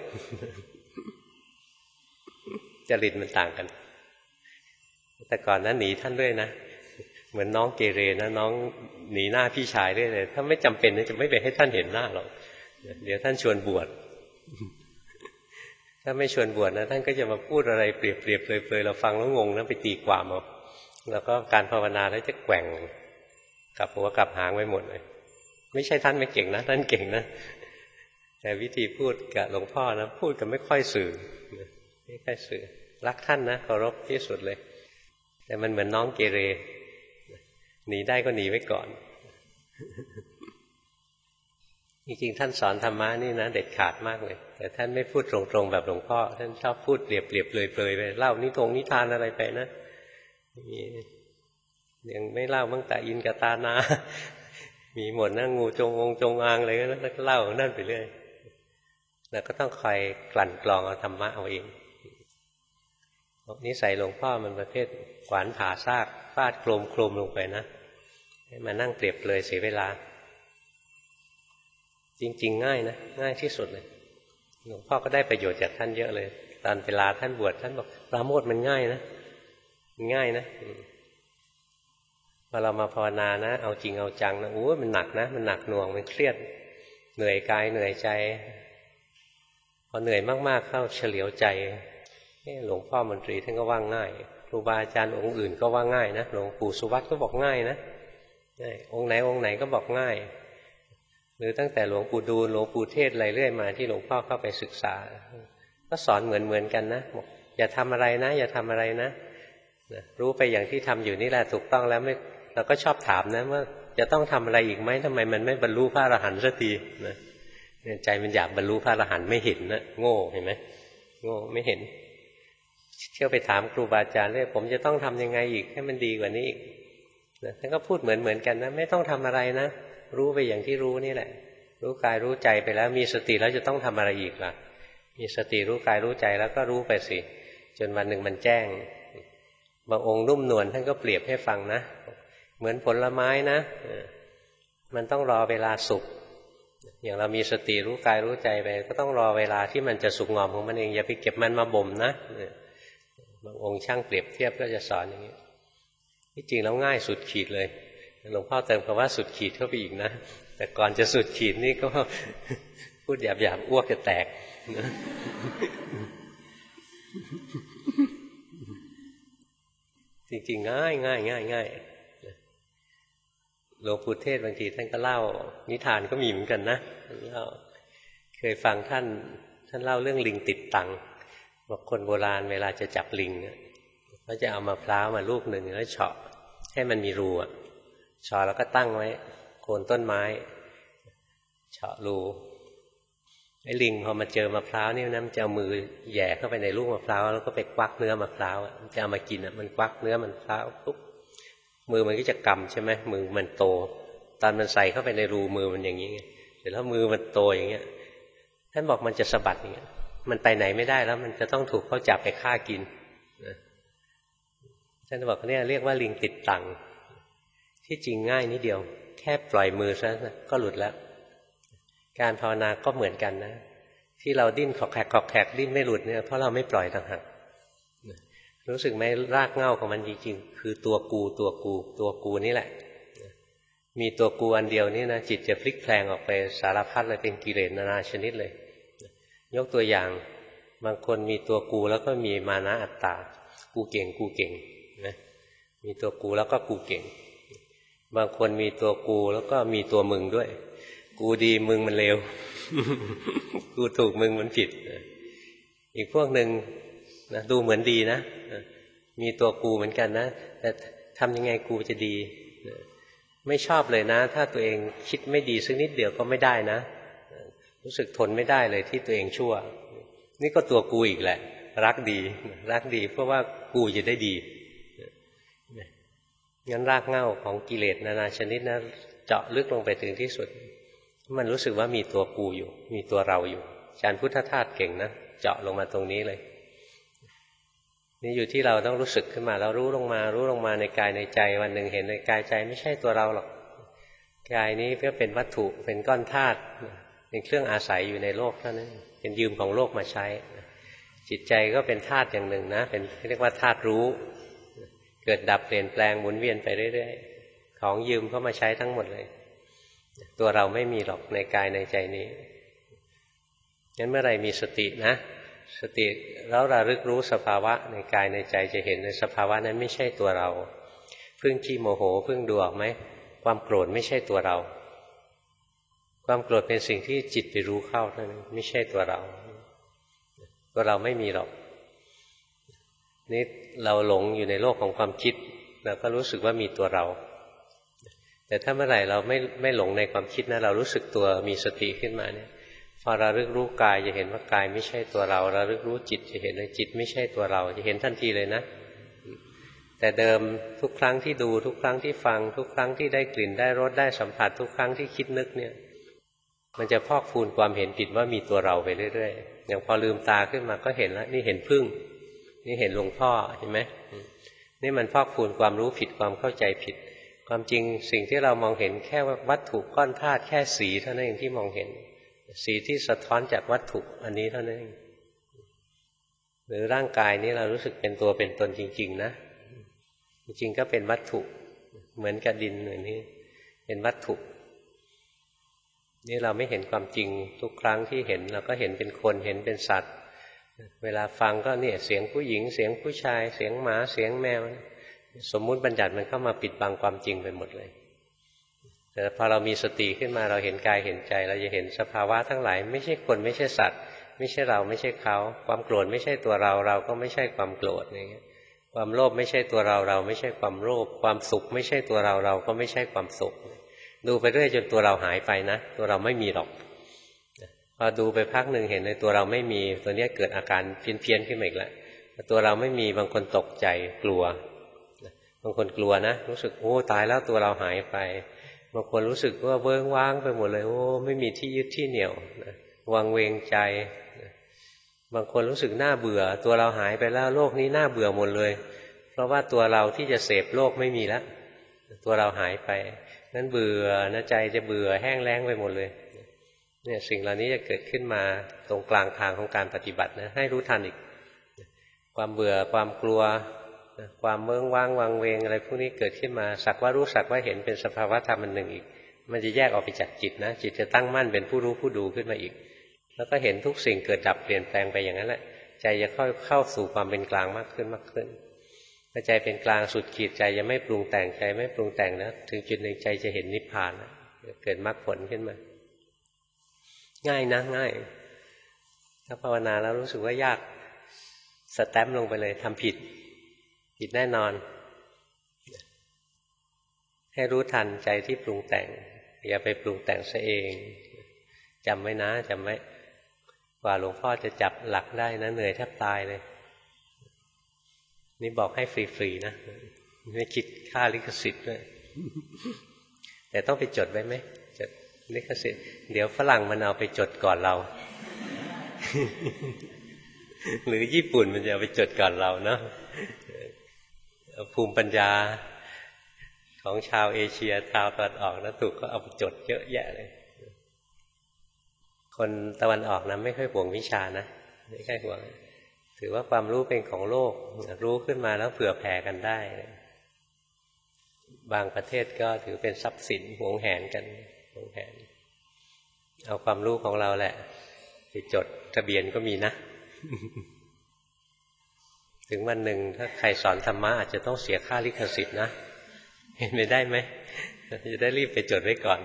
จริตมันต่างกันแต่ก่อนนั้นหนีท่านด้วยนะเหมือนน้องเกเรนะน้องหนีหน้าพี่ชายด้วยเลยถ้าไม่จำเป็นจะไม่ไปให้ท่านเห็นหน้าหรอกเดี๋ยวท่านชวนบวชถ้าไม่ชวนบวชนะท่านก็จะมาพูดอะไรเปรียบๆเลยๆเราฟังแล้วงงนะไปตีความเอาแล้วก็การภาวนาแล้วจะแกว่งกลับหัวกลับหางไปหมดเลยไม่ใช่ท่านไม่เก่งนะท่านเก่งนะแต่วิธีพูดกับหลวงพ่อนะพูดกันไม่ค่อยสื่อไม่ค่อยสื่อรักท่านนะเคารพที่สุดเลยแต่มันเหมือนน้องเกเรหนีได้ก็หนีไว้ก่อนจริงๆท่านสอนธรรมะนี่นะเด็ดขาดมากเลยแต่ท่านไม่พูดตรงๆแบบหลวงพ่อท่านชอบพูดเปรียบๆเปลยๆไปเล่านิทงนิทานอะไรไปนะยังไม่เล่าบ้างแต่อินกับตานามีหมดนะงูจงองจงอางอะไรก็แล้วก็เล่านั่นไปเรื่อยแล้วก็ต้องคอยกลั่นกรองเอาธรรมะเอาเองนิสัยหลวงพ่อมันประเภทขวานผ่าซากฟาดโครมโครมลงไปนะให้มานั่งเปรียบเลยเสียเวลาจริงๆง่ายนะง่ายที่สุดเลยหลวงพ่อก็ได้ประโยชน์จากท่านเยอะเลยตอนเวลาท่านบวชท่านบอกปราโมทย์มันง่ายนะมันง่ายนะพอเรามาภาวนานะเอาจริงเอาจังนะโอ้มันหนักนะมันหนักหน่วงมันเครียดเหนื่อยกายเหนื่อยใจพอเหนื่อยมากๆเข้าเฉลียวใจหลวงพ่อมนตรีท่านก็ว่าง่ายครูบาอาจารย์องค์อื่นก็ว่าง่ายนะหลวงปู่สุวัตก็บอกง่ายนะองค์ไหนองค์ไหนก็บอกง่ายหรือตั้งแต่หลวงปู่ดูลหลวงปู่เทศอะไรเรื่อยมาที่หลวงพ่อเข้าไปศึกษาก็สอนเหมือนเหมือนกันนะบอกอย่าทำอะไรนะอย่าทำอะไรนะรู้ไปอย่างที่ทำอยู่นี่แหละถูกต้องแล้วไม่เราก็ชอบถามนะว่าจะต้องทำอะไรอีกไหมทำไมมันไม่บรรลุพระอรหันต์สักทีนะใจมันอยากบรรลุพระอรหันต์ไม่เห็นนะโง่เห็นไหมโง่ไม่เห็นเที่ยวไปถามครูบาอาจารย์เลยผมจะต้องทำยังไงอีกให้มันดีกว่านี้อีกนะท่านก็พูดเหมือนเหมือนกันนะไม่ต้องทำอะไรนะรู้ไปอย่างที่รู้นี่แหละรู้กายรู้ใจไปแล้วมีสติแล้วจะต้องทำอะไรอีกล่ะมีสติรู้กายรู้ใจแล้วก็รู้ไปสิจนวันหนึ่งมันแจ้งบางองค์นุ่มนวลท่านก็เปรียบให้ฟังนะเหมือนผลไม้นะมันต้องรอเวลาสุกอย่างเรามีสติรู้กายรู้ใจไปก็ต้องรอเวลาที่มันจะสุกงอมของมันเองอย่าไปเก็บมันมาบ่มนะบางองค์ช่างเปรียบเทียบก็จะสอนอย่างนี้ที่จริงแล้วง่ายสุดขีดเลยหลวงพ่อเติมคำว่าสุดขีดเข้าไปอีกนะแต่ก่อนจะสุดขีดนี่ก็พูดหยาบๆอ้วกจะแตกจริงๆง่ายง่ายง่ายง่ายหลวงปู่เทศบางทีท่านก็เล่านิทานก็มีเหมือนกันนะเล่าเคยฟังท่านท่านเล่าเรื่องลิงติดตังบอกคนโบราณเวลาจะจับลิงเนี่ยเขาจะเอามะพร้าวมาลูกหนึ่งแล้วเฉาะให้มันมีรูอะเฉาะแล้วก็ตั้งไว้โคนต้นไม้เฉาะรูไอ้ลิงพอมาเจอมะพร้าวนี่นะมันจะเอามือแย่เข้าไปในลูกมะพร้าวแล้วก็ไปควักเนื้อมะพร้าวมันจะเอามากินอ่ะมันควักเนื้อมะพร้าวปุ๊บมือมันก็จะกำใช่ไหมมือมันโตตอนมันใส่เข้าไปในรูมือมันอย่างนี้เสร็จแล้วมือมันโตอย่างเงี้ยท่านบอกมันจะสะบัดอย่างเงี้ยมันไปไหนไม่ได้แล้วมันจะต้องถูกเขาจับไปฆ่ากินท่านบอกเนี่ยเรียกว่าลิงติดตังที่จริงง่ายนิดเดียวแค่ปล่อยมือซะก็หลุดแล้วการภาวนาก็เหมือนกันนะที่เราดิ้นขอกแขกขอกแขกดิ้นไม่หลุดเนี่ยเพราะเราไม่ปล่อยต่างหากรู้สึกไหมรากเหง้าของมันจริงๆคือตัวกูตัวกูตัวกูนี่แหละมีตัวกูอันเดียวนี่นะจิตจะพลิกแพลงออกไปสารพัดเลยเป็นกิเลสนานาชนิดเลยยกตัวอย่างบางคนมีตัวกูแล้วก็มีมานะอัตตากูเก่งกูเก่งนะมีตัวกูแล้วก็กูเก่งบางคนมีตัวกูแล้วก็มีตัวมึงด้วยกูดีมึงมันเลว กูถูกมึงมันผิดอีกพวกหนึ่งนะดูเหมือนดีนะมีตัวกูเหมือนกันนะแต่ทำยังไงกูจะดีไม่ชอบเลยนะถ้าตัวเองคิดไม่ดีสักนิดเดียวก็ไม่ได้นะรู้สึกทนไม่ได้เลยที่ตัวเองชั่วนี่ก็ตัวกูอีกแหละรักดีรักดีเพราะว่ากูจะได้ดีงั้นรากเหง้าของกิเลสนานาชนิดนะเจาะลึกลงไปถึงที่สุดมันรู้สึกว่ามีตัวกูอยู่มีตัวเราอยู่อาจารย์พุทธทาสเก่งนะเจาะลงมาตรงนี้เลยนี่อยู่ที่เราต้องรู้สึกขึ้นมาแล้วรู้ลงมารู้ลงมาในกายในใจวันหนึ่งเห็นในกายใจไม่ใช่ตัวเราหรอกกายนี้เพื่อเป็นวัตถุเป็นก้อนธาตุเป็นเครื่องอาศัยอยู่ในโลกเท่านั้นเป็นยืมของโลกมาใช้จิตใจก็เป็นธาตุอย่างหนึ่งนะเป็นเรียกว่าธาตุรู้เกิดดับเปลี่ยนแปลงหมุนเวียนไปเรื่อยๆของยืมเข้ามาใช้ทั้งหมดเลยตัวเราไม่มีหรอกในกายในใจนี้งั้นเมื่อไหร่มีสตินะสติแล้วระลึกรู้สภาวะในกายในใจจะเห็นในสภาวะนั้นไม่ใช่ตัวเราเพิ่งขี้โมโหเพิ่งดูออกไหมความโกรธไม่ใช่ตัวเราความโกรธเป็นสิ่งที่จิตไปรู้เข้าเท่านั้นไม่ใช่ตัวเราตัวเราไม่มีหรอกนี่เราหลงอยู่ในโลกของความคิดเราก็รู้สึกว่ามีตัวเราแต่ถ้าเมื่อไหร่เราไม่ไม่หลงในความคิดนะเรารู้สึกตัวมีสติขึ้นมาเนี่ยพอระลึกรู้กายจะเห็นว่ากายไม่ใช่ตัวเราระลึกรู้จิตจะเห็นว่าจิตไม่ใช่ตัวเราจะเห็นทันทีเลยนะแต่เดิมทุกครั้งที่ดูทุกครั้งที่ฟังทุกครั้งที่ได้กลิ่นได้รสได้สัมผัสทุกครั้งที่คิดนึกเนี่ยมันจะพอกพูนความเห็นผิดว่ามีตัวเราไปเรื่อยๆอย่างพอลืมตาขึ้นมาก็เห็นแล้วนี่เห็นผึ้งนี่เห็นหลวงพ่อเห็นไหมนี่มันพอกพูนความรู้ผิดความเข้าใจผิดความจริงสิ่งที่เรามองเห็นแค่วัตถุก้อนธาตุแค่สีเท่านั้นเองที่มองเห็นสีที่สะท้อนจากวัตถุอันนี้เท่านั้นเองหรือร่างกายนี้เรารู้สึกเป็นตัวเป็นตนจริงๆนะจริงๆก็เป็นวัตถุเหมือนกับดินอย่างนี้เป็นวัตถุนี่เราไม่เห็นความจริงทุกครั้งที่เห็นเราก็เห็นเป็นคนเห็นเป็นสัตว์เวลาฟังก็เนี่ยเสียงผู้หญิงเสียงผู้ชายเสียงหมาเสียงแมวสมมุติบัญญัติมันเข้ามาปิดบังความจริงไปหมดเลยแต่พอเรามีสติขึ้นมาเราเห็นกายเห็นใจเราจะเห็นสภาวะทั้งหลายไม่ใช่คนไม่ใช่สัตว์ไม่ใช่เราไม่ใช่เขาความโกรธไม่ใช่ตัวเราเราก็ไม่ใช่ความโกรธอย่างเงี้ยความโลภไม่ใช่ตัวเราเราไม่ใช่ความโลภความสุขไม่ใช่ตัวเราเราก็ไม่ใช่ความสุขดูไปเรื่อยจนตัวเราหายไปนะตัวเราไม่มีหรอกพอดูไปพักหนึ่งเห็นในตัวเราไม่มีตัวนี้เกิดอาการเพี้ยนๆขึ้นมาอีกแล้วตัวเราไม่มีบางคนตกใจกลัวบางคนกลัวนะรู้สึกโอ้ตายแล้วตัวเราหายไปบางคนรู้สึกว่าเวิ้งว้างไปหมดเลยโอ้ไม่มีที่ยึดที่เหนี่ยววังเวงใจบางคนรู้สึกน่าเบื่อตัวเราหายไปแล้วโลกนี้น่าเบื่อหมดเลยเพราะว่าตัวเราที่จะเสพโลกไม่มีแล้วตัวเราหายไปนั้นเบื่อนะใจจะเบื่อแห้งแล้งไปหมดเลยเนี่ยสิ่งเหล่านี้จะเกิดขึ้นมาตรงกลางทางของการปฏิบัตินะให้รู้ทันอีกความเบื่อความกลัวความเมืองว่างวังเวงอะไรพวกนี้เกิดขึ้นมาสักว่ารู้สักว่าเห็นเป็นสภาวะธรรมอันหนึ่งอีกมันจะแยกออกไปจากจิตนะจิตจะตั้งมั่นเป็นผู้รู้ผู้ดูขึ้นมาอีกแล้วก็เห็นทุกสิ่งเกิดดับเปลี่ยนแปลงไปอย่างนั้นแหละใจจะค่อยเข้าสู่ความเป็นกลางมากขึ้นมากขึ้นพอใจเป็นกลางสุดขีดใจจะไม่ปรุงแต่งใจไม่ปรุงแต่งนะถึงจุดหนึ่งใจจะเห็นนิพพานนะเกิดมรรคผลขึ้นมาง่ายนะง่ายถ้าภาวนาแล้วรู้สึกว่ายากสแตมป์ลงไปเลยทำผิดผิดแน่นอนให้รู้ทันใจที่ปรุงแต่งอย่าไปปรุงแต่งซะเองจำไว้นะจำไว้กว่าหลวงพ่อจะจับหลักได้นะเหนื่อยแทบตายเลยนี่บอกให้ฟรีๆนะไม่คิดค่าลิขสิทธิ์ด้วยแต่ต้องไปจดไว้ไหมจดลิขสิทธิ์เดี๋ยวฝรั่งมันเอาไปจดก่อนเรา หรือญี่ปุ่นมันจะเอาไปจดก่อนเราเนาะภูมิปัญญาของชาวเอเชียชาวตะวันออกนะถูกก็เอาไปจดเยอะแยะเลยคนตะวันออกนะไม่ค่อยห่วงวิชานะไม่ค่อยห่วงถือว่าความรู้เป็นของโลกรู้ขึ้นมาแล้วเผื่อแผ่กันได้บางประเทศก็ถือเป็นทรัพย์สินหวงแหนกันหวงแหนเอาความรู้ของเราแหละไปจดทะเบียนก็มีนะ ถึงวันหนึ่งถ้าใครสอนธรรมะอาจจะต้องเสียค่าลิขสิทธิ์นะเห็นไม่ได้ไหมจะได้รีบไปจดไว้ก่อน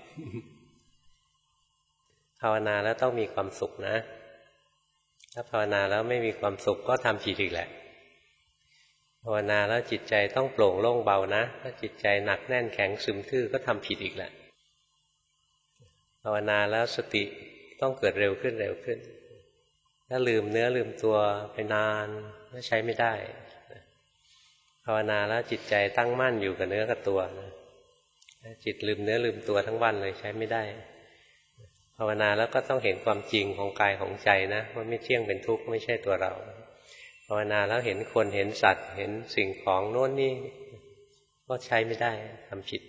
ภาวนาแล้วต้องมีความสุขนะถ้าภาวนาแล้วไม่มีความสุขก็ทำผิดอีกแหละภาวนาแล้วจิตใจต้องโปร่งโล่งเบานะถ้าจิตใจหนักแน่นแข็งซึมทื่อก็ทำผิดอีกแหละภาวนาแล้วสติต้องเกิดเร็วขึ้นเร็วขึ้นถ้าลืมเนื้อลืมตัวไปนานก็ใช้ไม่ได้ภาวนาแล้วจิตใจตั้งมั่นอยู่กับเนื้อกับตัวจิตลืมเนื้อลืมตัวทั้งวันเลยใช้ไม่ได้ภาวนาแล้วก็ต้องเห็นความจริงของกายของใจนะว่าไม่เที่ยงเป็นทุกข์ไม่ใช่ตัวเราภาวนาแล้วเห็นคนเห็นสัตว์เห็นสิ่งของโน้นนี่ก็ใช้ไม่ได้ทำผิด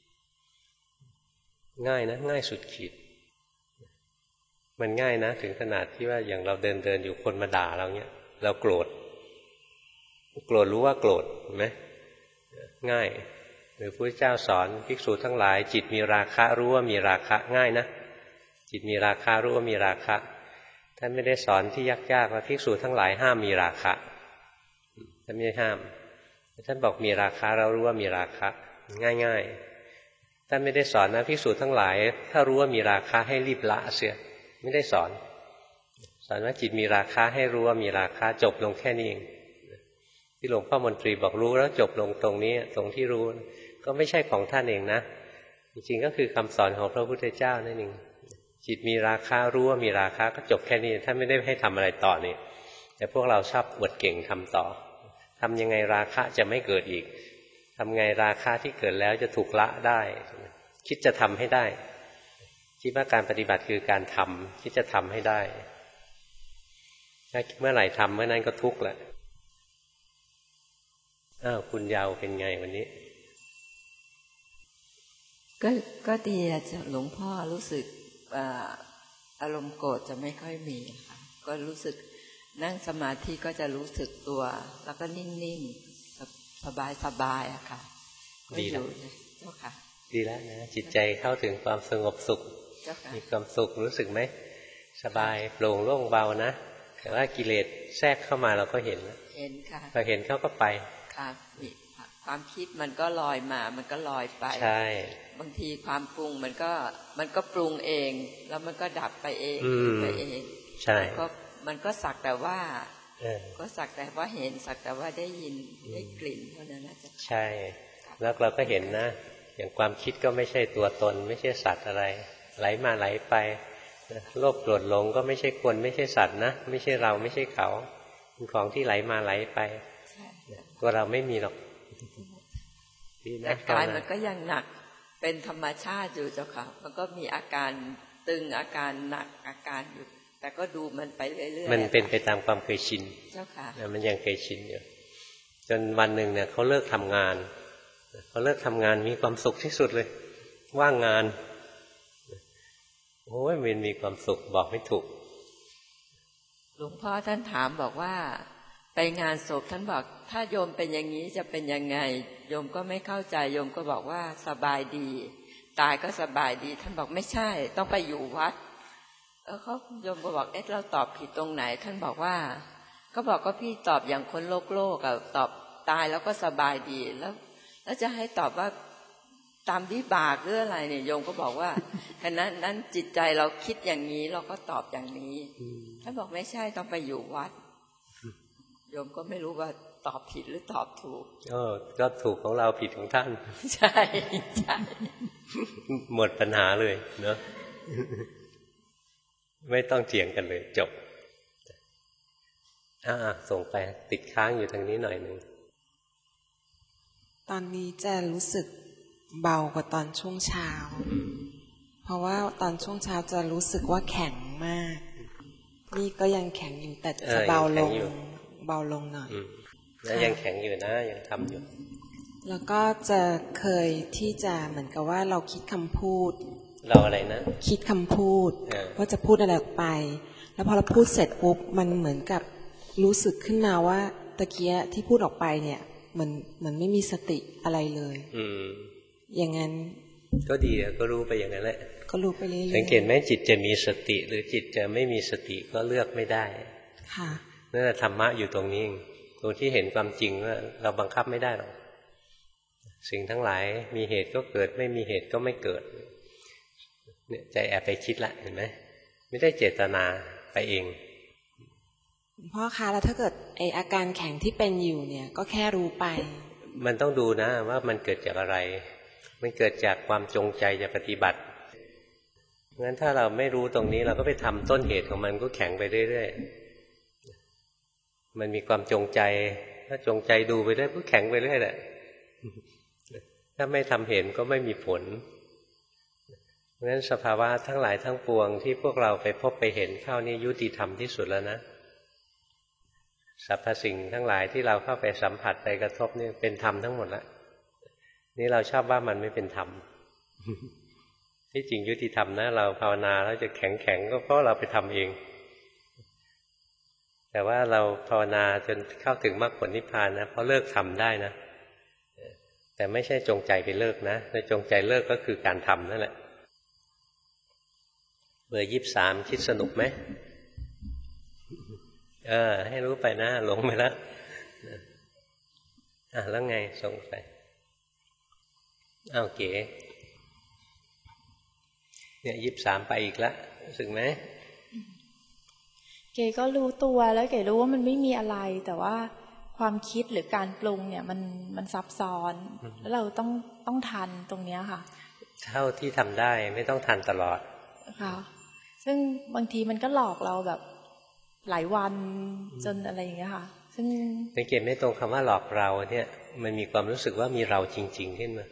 ง่ายนะง่ายสุดขีดมันง่ายนะถึงขนาดที่ว่าอย่างเราเดินเดินอยู่คนมาด่าเราเนี้ยเราโกรธโกรธรู้ว่าโกรธเห็นไหมง่ายหรือพระเจ้าสอนภิกษุทั้งหลายจิตมีราคะรู้ว่ามีราคะง่ายนะจิตมีราคะรู้ว่ามีราคะท่านไม่ได้สอนที่ยากๆว่าภิกษุทั้งหลายห้ามมีราคะท่านไม่ได้ห้ามท่านบอกมีราคะเรารู้ว่ามีราคะง่ายๆท่านไม่ได้สอนนะภิกษุทั้งหลายถ้ารู้ว่ามีราคะให้รีบละเสียไม่ได้สอนสอนว่าจิตมีราคะให้รู้ว่ามีราคะจบลงแค่นี้เองที่หลวงพ่อมนตรีบอกรู้แล้วจบลงตรงนี้ตรงที่รู้ก็ไม่ใช่ของท่านเองนะจริงๆก็คือคำสอนของพระพุทธเจ้านั่นเองจิตมีราคะรู้ว่ามีราคะก็จบแค่นี้ท่านไม่ได้ให้ทำอะไรต่อนี่แต่พวกเราชอบอวดเก่งทำต่อทำยังไงราคะจะไม่เกิดอีกทำไงราคะที่เกิดแล้วจะถูกละได้คิดจะทำให้ได้คิดว่าการปฏิบัติคือการทำคิดจะทำให้ได้ถ้าเมื่อไหร่ทำเมื่อนั้นก็ทุกข์แหละอ้าวคุณยาวเป็นไงวันนี้ก็ก็ดีอะหลวงพ่อรู้สึกอารมณ์โกรธจะไม่ค่อยมีค่ะก็รู้สึกนั่งสมาธิก็จะรู้สึกตัวแล้วก็นิ่งๆสบายๆอะค่ะดีแล้วเจ้าค่ะดีแล้วนะจิตใจเข้าถึงความสงบสุขมีความสุขรู้สึกไหมสบายโปร่งโล่งเบานะแต่ว่ากิเลสแทรกเข้ามาเราก็เห็นเห็นค่ะพอเห็นเขาก็ไปค่ะความคิดมันก็ลอยมามันก็ลอยไปใช่บางทีความปรุงมันก็มันก็ปรุงเองแล้วมันก็ดับไปเองไปเองใช่ก็มันก็สักแต่ว่าก็สักแต่ว่าเห็นสักแต่ว่าได้ยินได้กลิ่นเท่านั้นนะจ๊ะใช่แล้วเราก็เห็นนะอย่างความคิดก็ไม่ใช่ตัวตนไม่ใช่สัตว์อะไรไหลมาไหลไปโลภโกรธหลงก็ไม่ใช่คนไม่ใช่สัตว์นะไม่ใช่เราไม่ใช่เขาเป็นของที่ไหลมาไหลไปตัวเราไม่มีหรอกแต่กายมันก็ยังหนักเป็นธรรมชาติอยู่เจ้าค่ะมันก็มีอาการตึงอาการหนักอาการอยู่แต่ก็ดูมันไปเรื่อยๆมันเป็นไปตามความเคยชินเจ้าค่ะมันยังเคยชินอยู่จนวันหนึ่งเนี่ยเขาเลิกทำงานเขาเลิกทำงานมีความสุขที่สุดเลยว่างงานโอ้ยมันมีความสุขบอกไม่ถูกหลวงพ่อท่านถามบอกว่าไปงานศพท่านบอกถ้าโยมเป็นอย่างนี้จะเป็นยังไงโยมก็ไม่เข้าใจโยมก็บอกว่าสบายดีตายก็สบายดีท่านบอกไม่ใช่ต้องไปอยู่วัดเออเขาโยมก็บอกเอ๊ะเราตอบผิดตรงไหนท่านบอกว่าก็บอกก็พี่ตอบอย่างคนโลกโลกอะตอบตายแล้วก็สบายดีแล้วแล้วจะให้ตอบว่าตามวิบากหรืออะไรเนี่ยโยมก็บอกว่าขณะนั้นจิตใจเราคิดอย่างนี้เราก็ตอบอย่างนี้ท่านบอกไม่ใช่ต้องไปอยู่วัดโยมก็ไม่รู้ว่าตอบผิดหรือตอบถูกเออก็ถูกของเราผิดของท่านใช่ใช่หมดปัญหาเลยเนอะไม่ต้องเถียงกันเลยจบอ่าส่งไปติดค้างอยู่ทางนี้หน่อยหนึ่งตอนนี้จะรู้สึกเบากว่าตอนช่วงเช้าเพราะว่าตอนช่วงเช้าจะรู้สึกว่าแข็งมากนี่ก็ยังแข็งอยู่แต่จะเบาลงเบาลงหน่อยแล้วยังแข็งอยู่นะยังทำอยู่แล้วก็จะเคยที่จะเหมือนกับว่าเราคิดคำพูดเราอะไรนะคิดคำพูดว่าจะพูดอะไรออกไปแล้วพอเราพูดเสร็จปุ๊บมันเหมือนกับรู้สึกขึ้นมาว่าตะเกียที่พูดออกไปเนี่ยเหมือนเหมือนไม่มีสติอะไรเลยอืมอย่างนั้นก็ดีก็รู้ไปอย่างนั้นแหละก็รู้ไปเรื่อยๆสังเกตไหมจิตจะมีสติหรือจิตจะไม่มีสติก็เลือกไม่ได้ค่ะนั่นแหละธรรมะอยู่ตรงนี้เองตรงที่เห็นความจริงว่าเราบังคับไม่ได้หรอกสิ่งทั้งหลายมีเหตุก็เกิดไม่มีเหตุก็ไม่เกิดเนี่ยใจแอบไปคิดละเห็นไหมไม่ได้เจตนาไปเองพ่อคะแล้วถ้าเกิดไออาการแข็งที่เป็นอยู่เนี่ยก็แค่รู้ไปมันต้องดูนะว่ามันเกิดจากอะไรมันเกิดจากความจงใจจะปฏิบัติงั้นถ้าเราไม่รู้ตรงนี้เราก็ไปทำต้นเหตุของมันก็แข็งไปเรื่อยๆมันมีความจงใจถ้าจงใจดูไปเรื่อยก็แข็งไปเรื่อยแหละถ้าไม่ทำเห็นก็ไม่มีผลงั้นสภาวะทั้งหลายทั้งปวงที่พวกเราไปพบไปเห็นเข้านี่ยุติธรรมที่สุดแล้วนะสรรพสิ่งทั้งหลายที่เราเข้าไปสัมผัสไปกระทบนี่เป็นธรรมทั้งหมดแล้วนี่เราชอบว่ามันไม่เป็นธรรมที่จริงยุติธรรมนะเราภาวนาแล้วจะแข็งแข็งก็เพราะเราไปทำเองแต่ว่าเราภาวนาจนเข้าถึงมรรคผลนิพพานนะเพราะเลิกทำได้นะแต่ไม่ใช่จงใจไปเลิกนะแต่จงใจเลิกก็คือการทำนั่นแหละเบอร์ยี่สิบสามคิดสนุกไหมเออให้รู้ไปนะหลงไปแล้วอ่ะแล้วไงส่งไปอ้าวเก๋เนี่ยยี่สิบสามไปอีกแล้วรู้สึกไหมเก๋ก็รู้ตัวแล้วเก๋รู้ว่ามันไม่มีอะไรแต่ว่าความคิดหรือการปรุงเนี่ยมันมันซับซ้อนแล้วเราต้องต้องทันตรงเนี้ยค่ะเท่าที่ทำได้ไม่ต้องทันตลอดค่ะซึ่งบางทีมันก็หลอกเราแบบหลายวันจนอะไรอย่างเงี้ยค่ะซึ่งสังเกตไม่ตรงคำว่าหลอกเราเนี่ยมันมีความรู้สึกว่ามีเราจริงๆขึ้นมา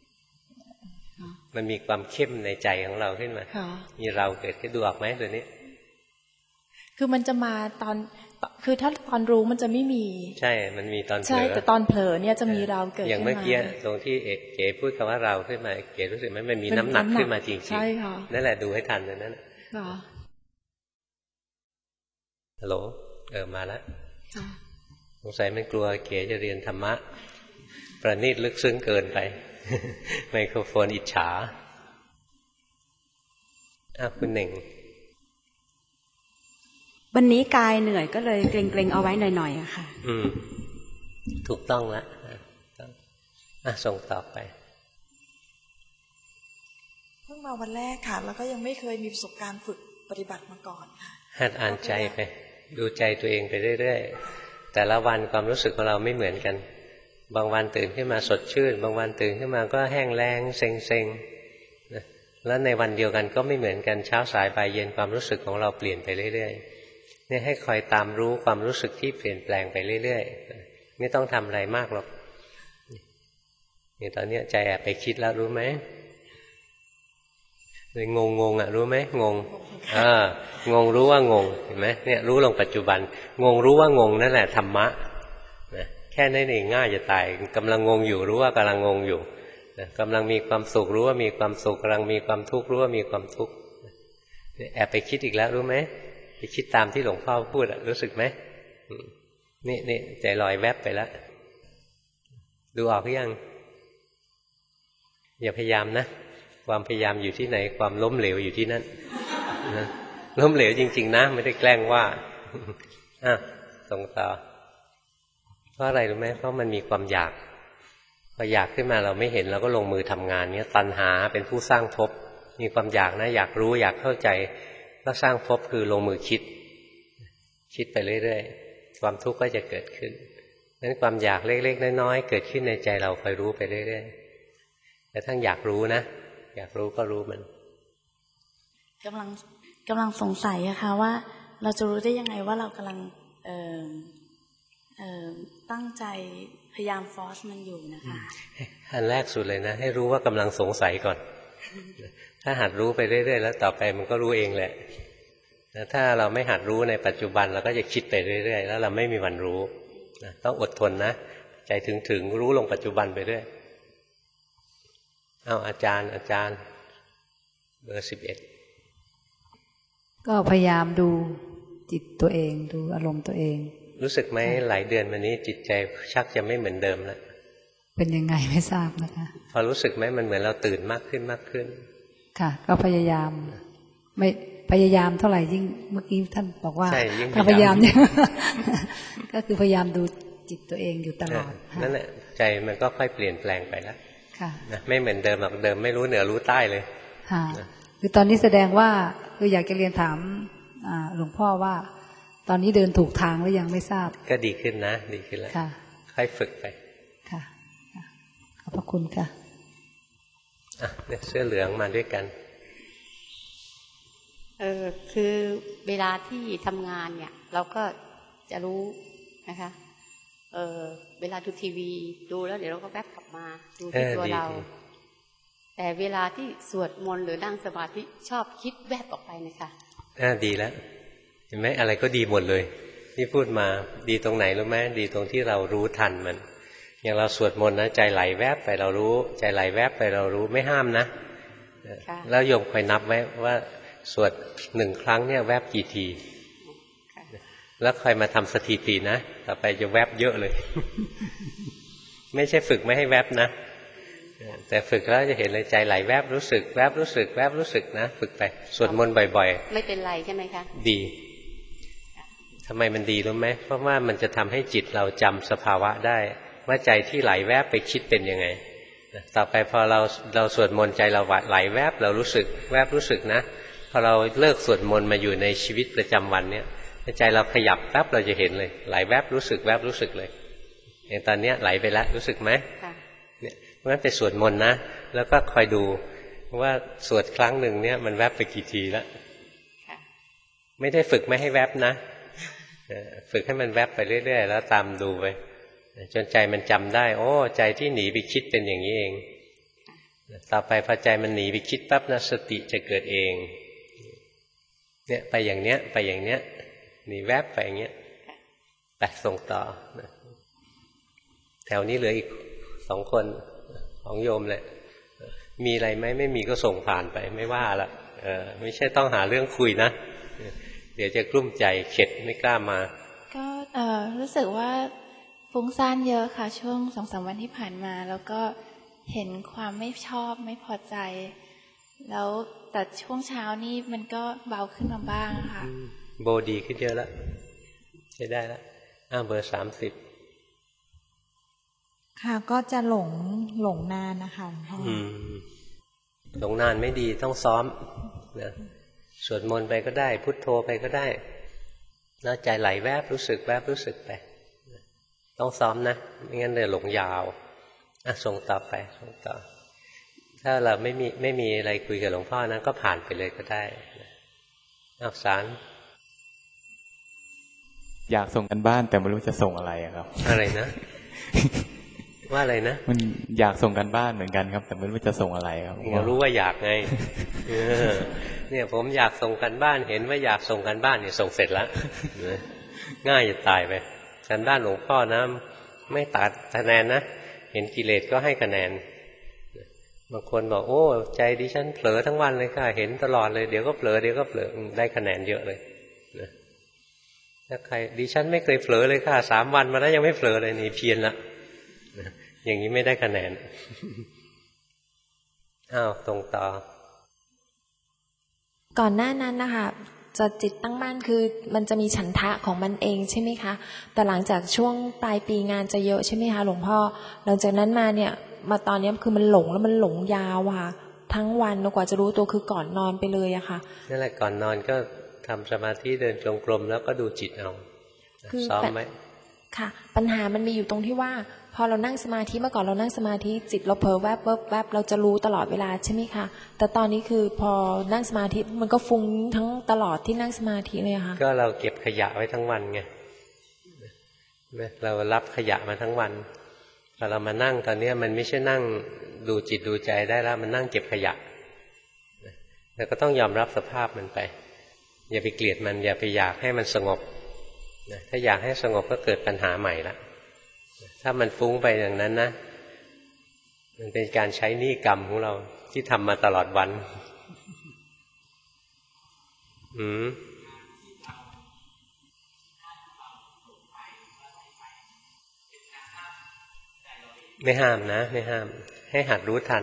มันมีความเข้มในใจของเราขึ้นมามีเราเกิดขึ้นดูออกไหมตัวนี้คือมันจะมาตอนคือถ้าตอนรู้มันจะไม่มีใช่มันมีตอนเผลอใช่แต่ตอนเผลอเนี่ยจะมีเราเกิดขึ้นมาอย่างเมื่อกี้ตรงที่เก๋พูดคำว่าเราขึ้นมาเก๋รู้สึกไหมมันมีน้ำหนักขึ้นมาจริงๆใช่ค่ะนั่นแหละดูให้ทันเลยนั่นค่ะฮัลโหลเออมาแล้วสงสัยมันกลัวเก๋จะเรียนธรรมะประณีตลึกซึ้งเกินไปไมโครโฟนอิจฉาอ้าวคุณหนึ่งวันนี้กายเหนื่อยก็เลยเกรงๆเอาไว้หน่อยๆอะค่ะอืมถูกต้องแล้วอ่ะส่งต่อไปเพิ่งมาวันแรกค่ะแล้วก็ยังไม่เคยมีประสบการณ์ฝึกปฏิบัติมาก่อนค่ะหัดอ่านใจไปดูใจตัวเองไปเรื่อยๆแต่ละวันความรู้สึกของเราไม่เหมือนกันบางวันตื่นขึ้นมาสดชื่นบางวันตื่นขึ้นมาก็แห้งแล้งเซ็งๆนะแล้วในวันเดียวกันก็ไม่เหมือนกันเช้าสายบ่ายเย็นความรู้สึกของเราเปลี่ยนไปเรื่อยๆเนี่ยให้คอยตามรู้ความรู้สึกที่เปลี่ยนแปลงไปเรื่อยๆไม่ต้องทำอะไรมากหรอกนี่ตอนนี้ใจแอบไปคิดแล้วรู้ไหมเลยงงงอ่ะรู้ไหมงงอ่างงรู้ว่างงเห็นไหมเนี่ยรู้ลงปัจจุบันงงรู้ว่างงนั่นแหละธรรมะนะแค่นั้นเองง่ายจะตายกำลังงงอยู่รู้ว่ากำลังงงอยู่นะกำลังมีความสุขรู้ว่ามีความสุขกำลังมีความทุกข์รู้ว่ามีความทุกข์แอบไปคิดอีกแล้วรู้ไหมไปคิดตามที่หลวงพ่อพูดอะรู้สึกไหมนี่นี่ใจลอยแวบไปแล้วดูออกหรือยังอย่าพยายามนะความพยายามอยู่ที่ไหนความล้มเหลวอยู่ที่นั่นนะล้มเหลวจริงๆนะไม่ได้แกล้งว่าอ่ะส่งต่อเพราะอะไรรู้ไหมเพราะมันมีความอยากพออยากขึ้นมาเราไม่เห็นเราก็ลงมือทำงานเนี้ยตัณหาเป็นผู้สร้างภพมีความอยากนะอยากรู้อยากเข้าใจก็สร้างภพคือลงมือคิดคิดไปเรื่อยๆความทุกข์ก็จะเกิดขึ้นนั้นความอยากเล็กๆน้อยๆเกิดขึ้นในใจเราคอยรู้ไปเรื่อยๆแต่ทั้งอยากรู้นะอยากรู้ก็รู้มันกำลังกำลังสงสัยอะค่ะว่าเราจะรู้ได้ยังไงว่าเรากำลังเอ่อเอ่อตั้งใจพยายามฟอร์สมันอยู่นะคะอันแรกสุดเลยนะให้รู้ว่ากำลังสงสัยก่อนถ้าหัดรู้ไปเรื่อยๆแล้วต่อไปมันก็รู้เองแหละถ้าเราไม่หัดรู้ในปัจจุบันเราก็จะคิดไปเรื่อยๆแล้วเราไม่มีวันรู้ต้องอดทนนะใจถึงๆรู้ลงปัจจุบันไปเรื่อยเอาอาจารย์อาจารย์เบอร์สิบเอ็ดก็พยายามดูจิตตัวเองดูอารมณ์ตัวเองรู้สึกไหมหลายเดือนมานี้จิตใจชักจะไม่เหมือนเดิมแล้วเป็นยังไงไม่ทราบนะคะพอรู้สึกไหมมันเหมือนเราตื่นมากขึ้นมากขึ้นค่ะก็พยายามไม่พยายามเท่าไหร่ยิ่งเมื่อกี้ท่านบอกว่าถ้าพยายามเนี่ยก็คือพยายามดูจิตตัวเองอยู่ตลอดนั่นแหละใจมันก็ค่อยเปลี่ยนแปลงไปแล้วนะไม่เหมือนเดิมหรอกเดิมไม่รู้เหนือรู้ใต้เลยค่ะคือตอนนี้แสดงว่าคืออยากจะเรียนถามหลวงพ่อว่าตอนนี้เดินถูกทางหรือยังไม่ทราบก็ดีขึ้นนะดีขึ้นแล้วค่อยฝึกไปค่ะขอบพระคุณค่ะอ่ะเนี่ยเสื้อเหลืองมาด้วยกันเออคือเวลาที่ทำงานเนี่ยเราก็จะรู้นะคะเออเวลาดูทีวีดูแล้วเดี๋ยวเราก็แวบกลับมาดูที่ตัวเราแต่เวลาที่สวดมนต์หรือนั่งสมาธิชอบคิดแวบออกไปนะคะอ่าดีแล้วเห็นไหมอะไรก็ดีหมดเลยที่พูดมาดีตรงไหนรู้ไหมดีตรงที่เรารู้ทันมันอย่างเราสวดมนต์นะใจไหลแวบไปเรารู้ใจไหลแวบไปเรารู้ไม่ห้ามนะแล้วโยมคอยนับไว้ว่าสวดหนึ่งครั้งเนี่ยแวบกี่ทีแล้วคอยมาทำสถิตินะต่อไปจะแวบเยอะเลยไม่ใช่ฝึกไม่ให้แวบนะแต่ฝึกแล้วจะเห็นเลยใจไหลแวบรู้สึกแวบรู้สึกแวบรู้สึกนะฝึกไปสวดมนต์บ่อยๆไม่เป็นไรใช่ไหมคะดีทำไมมันดีรู้ไหมเพราะว่ามันจะทำให้จิตเราจำสภาวะได้ว่าใจที่ไหลแวบไปคิดเป็นยังไงต่อไปพอเราเราสวดมนต์ใจเราไหลแวบเรารู้สึกแวบรู้สึกนะพอเราเลิกสวดมนต์มาอยู่ในชีวิตประจำวันเนี่ยใจเราขยับแวบเราจะเห็นเลยไหลแวบรู้สึกแวบรู้สึกเลยอย่างตอนนี้ไหลไปแล้วรู้สึกไหมเนี่ยเพราะฉะนั้นไปสวดมนต์นะแล้วก็คอยดูว่าสวดครั้งหนึ่งเนี่ยมันแวบไปกี่ทีแล้วไม่ได้ฝึกไม่ให้แวบนะฝึกให้มันแวบไปเรื่อยๆแล้วตามดูไปจนใจมันจำได้โอ้ใจที่หนีไปคิดเป็นอย่างนี้เองต่อไปพอใจมันหนีไปคิดปั๊บนะสติจะเกิดเองเนี่ยไปอย่างเนี้ยไปอย่างเนี้ยหนีแวบไปอย่างเงี้ยไปส่งต่อแถวนี้เหลืออีกสองคนของโยมแหละมีอะไรไหมไม่มีก็ส่งผ่านไปไม่ว่าละเออไม่ใช่ต้องหาเรื่องคุยนะเดี๋ยวจะกลุ้มใจเข็ดไม่กล้ามาก็เอ่อรู้สึกว่าฟุ้งซ่านเยอะค่ะช่วงสองสามวันที่ผ่านมาแล้วก็เห็นความไม่ชอบไม่พอใจแล้วแต่ช่วงเช้านี่มันก็เบาขึ้นมาบ้างค่ะโบดีขึ้นเยอะแล้วใช้ได้แล้วอ้าวเบอร์สามสิบค่ะก็จะหลงหลงนานนะคะพ่อหลงนานไม่ดีต้องซ้อมนะสวดมนต์ไปก็ได้พุทโธไปก็ได้แล้วใจไหลแวบรู้สึกแวบรู้สึกไปต้องซ้อมนะไม่งั้นเดี๋ยวหลงยาวอ่ะส่งต่อไปส่งต่อถ้าเราไม่มีไม่มีอะไรคุยกับหลวงพ่อนะก็ผ่านไปเลยก็ได้อักษรอยากส่งกันบ้านแต่ไม่รู้จะส่งอะไรครับอะไรนะว่าอะไรนะมันอยากส่งกันบ้านเหมือนกันครับแต่ไม่รู้จะส่งอะไรครับเรารู้ว่าอยากไงเนี่ยผมอยากส่งกันบ้านเห็นว่าอยากส่งกันบ้านเนี่ยส่งเสร็จแล้วง่ายจะตายไปกันบ้านหลวงพ่อนะไม่ตัดคะแนนนะเห็นกิเลสก็ให้คะแนนบางคนบอกโอ้ใจดิฉันเผลอทั้งวันเลยค่ะเห็นตลอดเลยเดี๋ยวก็เผลอเดี๋ยวก็เผลอได้คะแนนเยอะเลยถ้าใครดิฉันไม่เคยเผลอเลยค่ะสามวันมาแล้วยังไม่เผลอเลยนี่เพี้ยนละอย่างนี้ไม่ได้คะแนนอ้าวตรงต่อก่อนหน้านั้นนะคะจะจิตตั้งมั่นคือมันจะมีฉันทะของมันเองใช่ไหมคะแต่หลังจากช่วงปลายปีงานจะเยอะใช่ไหมคะหลวงพ่อหลังจากนั้นมาเนี่ยมาตอนนี้คือมันหลงแล้วมันหลงยาวค่ะทั้งวันกว่าจะรู้ตัวคือก่อนนอนไปเลยอะค่ะนั่นแหละก่อนนอนก็ทำสมาธิเดินจงกรมแล้วก็ดูจิตเอาซ้อมไหมค่ะปัญหามันมีอยู่ตรงที่ว่าพอเรานั่งสมาธิเมื่อก่อนเรานั่งสมาธิจิตเราเผลอแวบแวบแวบเราจะรู้ตลอดเวลาใช่ไหมคะแต่ตอนนี้คือพอนั่งสมาธิมันก็ฟุ้งทั้งตลอดที่นั่งสมาธิเลยค่ะก็เราเก็บขยะไว้ทั้งวันไงเรารับขยะมาทั้งวันพอเรามานั่งตอนนี้มันไม่ใช่นั่งดูจิตดูใจได้แล้วมันนั่งเก็บขยะแล้วก็ต้องยอมรับสภาพมันไปอย่าไปเกลียดมันอย่าไปอยากให้มันสงบถ้าอยากให้สงบก็เกิดปัญหาใหม่ละถ้ามันฟุ้งไปอย่างนั้นนะมันเป็นการใช้หนี้กรรมของเราที่ทำมาตลอดวันอืมไม่ห้ามนะไม่ห้ามให้หัดรู้ทัน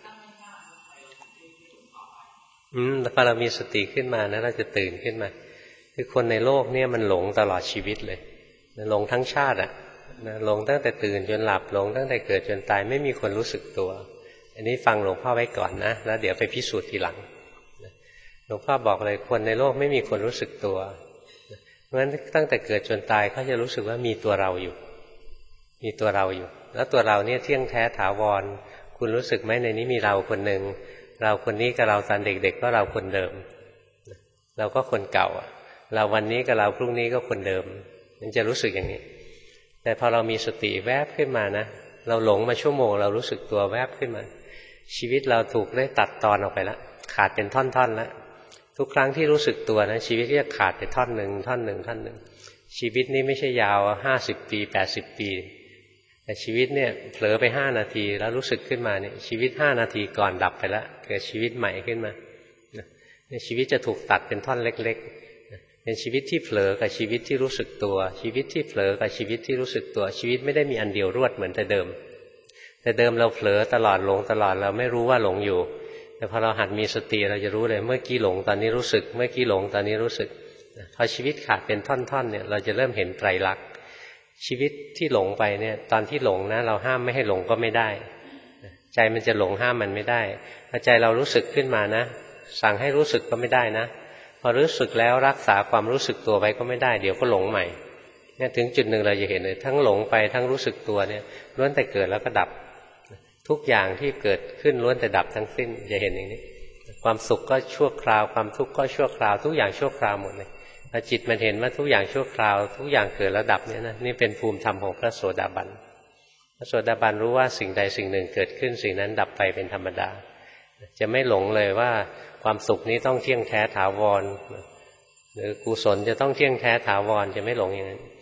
อืมพอเรามีสติขึ้นมานะเราจะตื่นขึ้นมาคือคนในโลกเนี่ยมันหลงตลอดชีวิตเลยหลงทั้งชาติอ่ะหลงตั้งแต่ตื่นจนหลับหลงตั้งแต่เกิดจนตายไม่มีคนรู้สึกตัวอันนี้ฟังหลวงพ่อไว้ก่อนนะแล้วเดี๋ยวไปพิสูจน์ทีหลังหลวงพ่อบอกเลยคนในโลกไม่มีคนรู้สึกตัวเพราะฉะนั้นตั้งแต่เกิดจนตายเขาจะรู้สึกว่ามีตัวเราอยู่มีตัวเราอยู่แล้วตัวเราเนี่ยเที่ยงแท้ถาวรคุณรู้สึกไหมในนี้มีเราคนหนึ่งเราคนนี้กับเราตอนเด็กๆก็เราคนเดิมเราก็คนเก่าเราวันนี้กับเราพรุ่งนี้ก็คนเดิมมันจะรู้สึกอย่างนี้แต่พอเรามีสติแวบขึ้นมานะเราหลงมาชั่วโมงเรารู้สึกตัวแวบขึ้นมาชีวิตเราถูกได้ตัดตอนออกไปแล้วขาดเป็นท่อนๆแล้วทุกครั้งที่รู้สึกตัวนะชีวิตจะขาดไปท่อนหนึ่งท่อนหนึ่งท่อนหนึ่งชีวิตนี้ไม่ใช่ยาวห้าสิบปีแปดสิบปีแต่ชีวิตเนี่ยเผลอไปห้านาทีแล้วรู้สึกขึ้นมาเนี่ยชีวิตห้านาทีก่อนดับไปแล้วเกิดชีวิตใหม่ขึ้นมาเนี่ยชีวิตจะถูกตัดเป็นท่อนเล็กๆเป็นชีวิตที่เผลอกับชีวิตที่รู้สึกตัวชีวิตที่เผลอกับชีวิตที่รู้สึกตัวชีวิตไม่ได้มีอันเดียวรวดเหมือนแต่เดิมแต่เดิมเราเผลอตลอดหลงตลอดเราไม่รู้ว่าหลงอยู่แต่พอเราหัดมีสติเราจะรู้เลยเมื่อกี้หลงตอนนี้รู้สึกเมื่อกี้หลงตอนนี้รู้สึกพอชีวิตขาดเป็นท่อนๆเนี่ยเราจะเริ่มเห็นไตรลักษณ์ชีวิตที่หลงไปเนี่ยตอนที่หลงนะเราห้ามไม่ให้หลงก็ไม่ได้ใจมันจะหลงห้ามมันไม่ได้พอใจเรารู้สึกขึ้นมานะสั่งให้รู้สึกก็ไม่ได้นะพอรู้สึกแล้วรักษาความรู้สึกตัวไว้ก็ไม่ได้เดี๋ยวก็หลงใหม่เนี่ยถึงจุดหนึ่งเราจะเห็นเลยทั้งหลงไปทั้งรู้สึกตัวเนี่ยล้วนแต่เกิดแล้วก็ดับทุกอย่างที่เกิดขึ้นล้วนแต่ดับทั้งสิ้นจะเห็นอย่างนี้ความสุขก็ชั่วคราวความทุกข์ก็ชั่วคราวทุกอย่างชั่วคราวหมดเลยพอจิตมันเห็นว่าทุกอย่างชั่วคราวทุกอย่างเกิดแล้วดับเนี่ยนะนี่เป็นภูมิธรรมของพระโสดาบันพระโสดาบันรู้ว่าสิ่งใดสิ่งหนึ่งเกิดขึ้นสิ่งนั้นดับไปเป็นธรรมดาจะไม่หลงเลยว่าความสุขนี้ต้องเที่ยงแท้ถาวรหรือกุศลจะต้องเที่ยงแท้ถาวรจะไม่หลงอย่างนั้น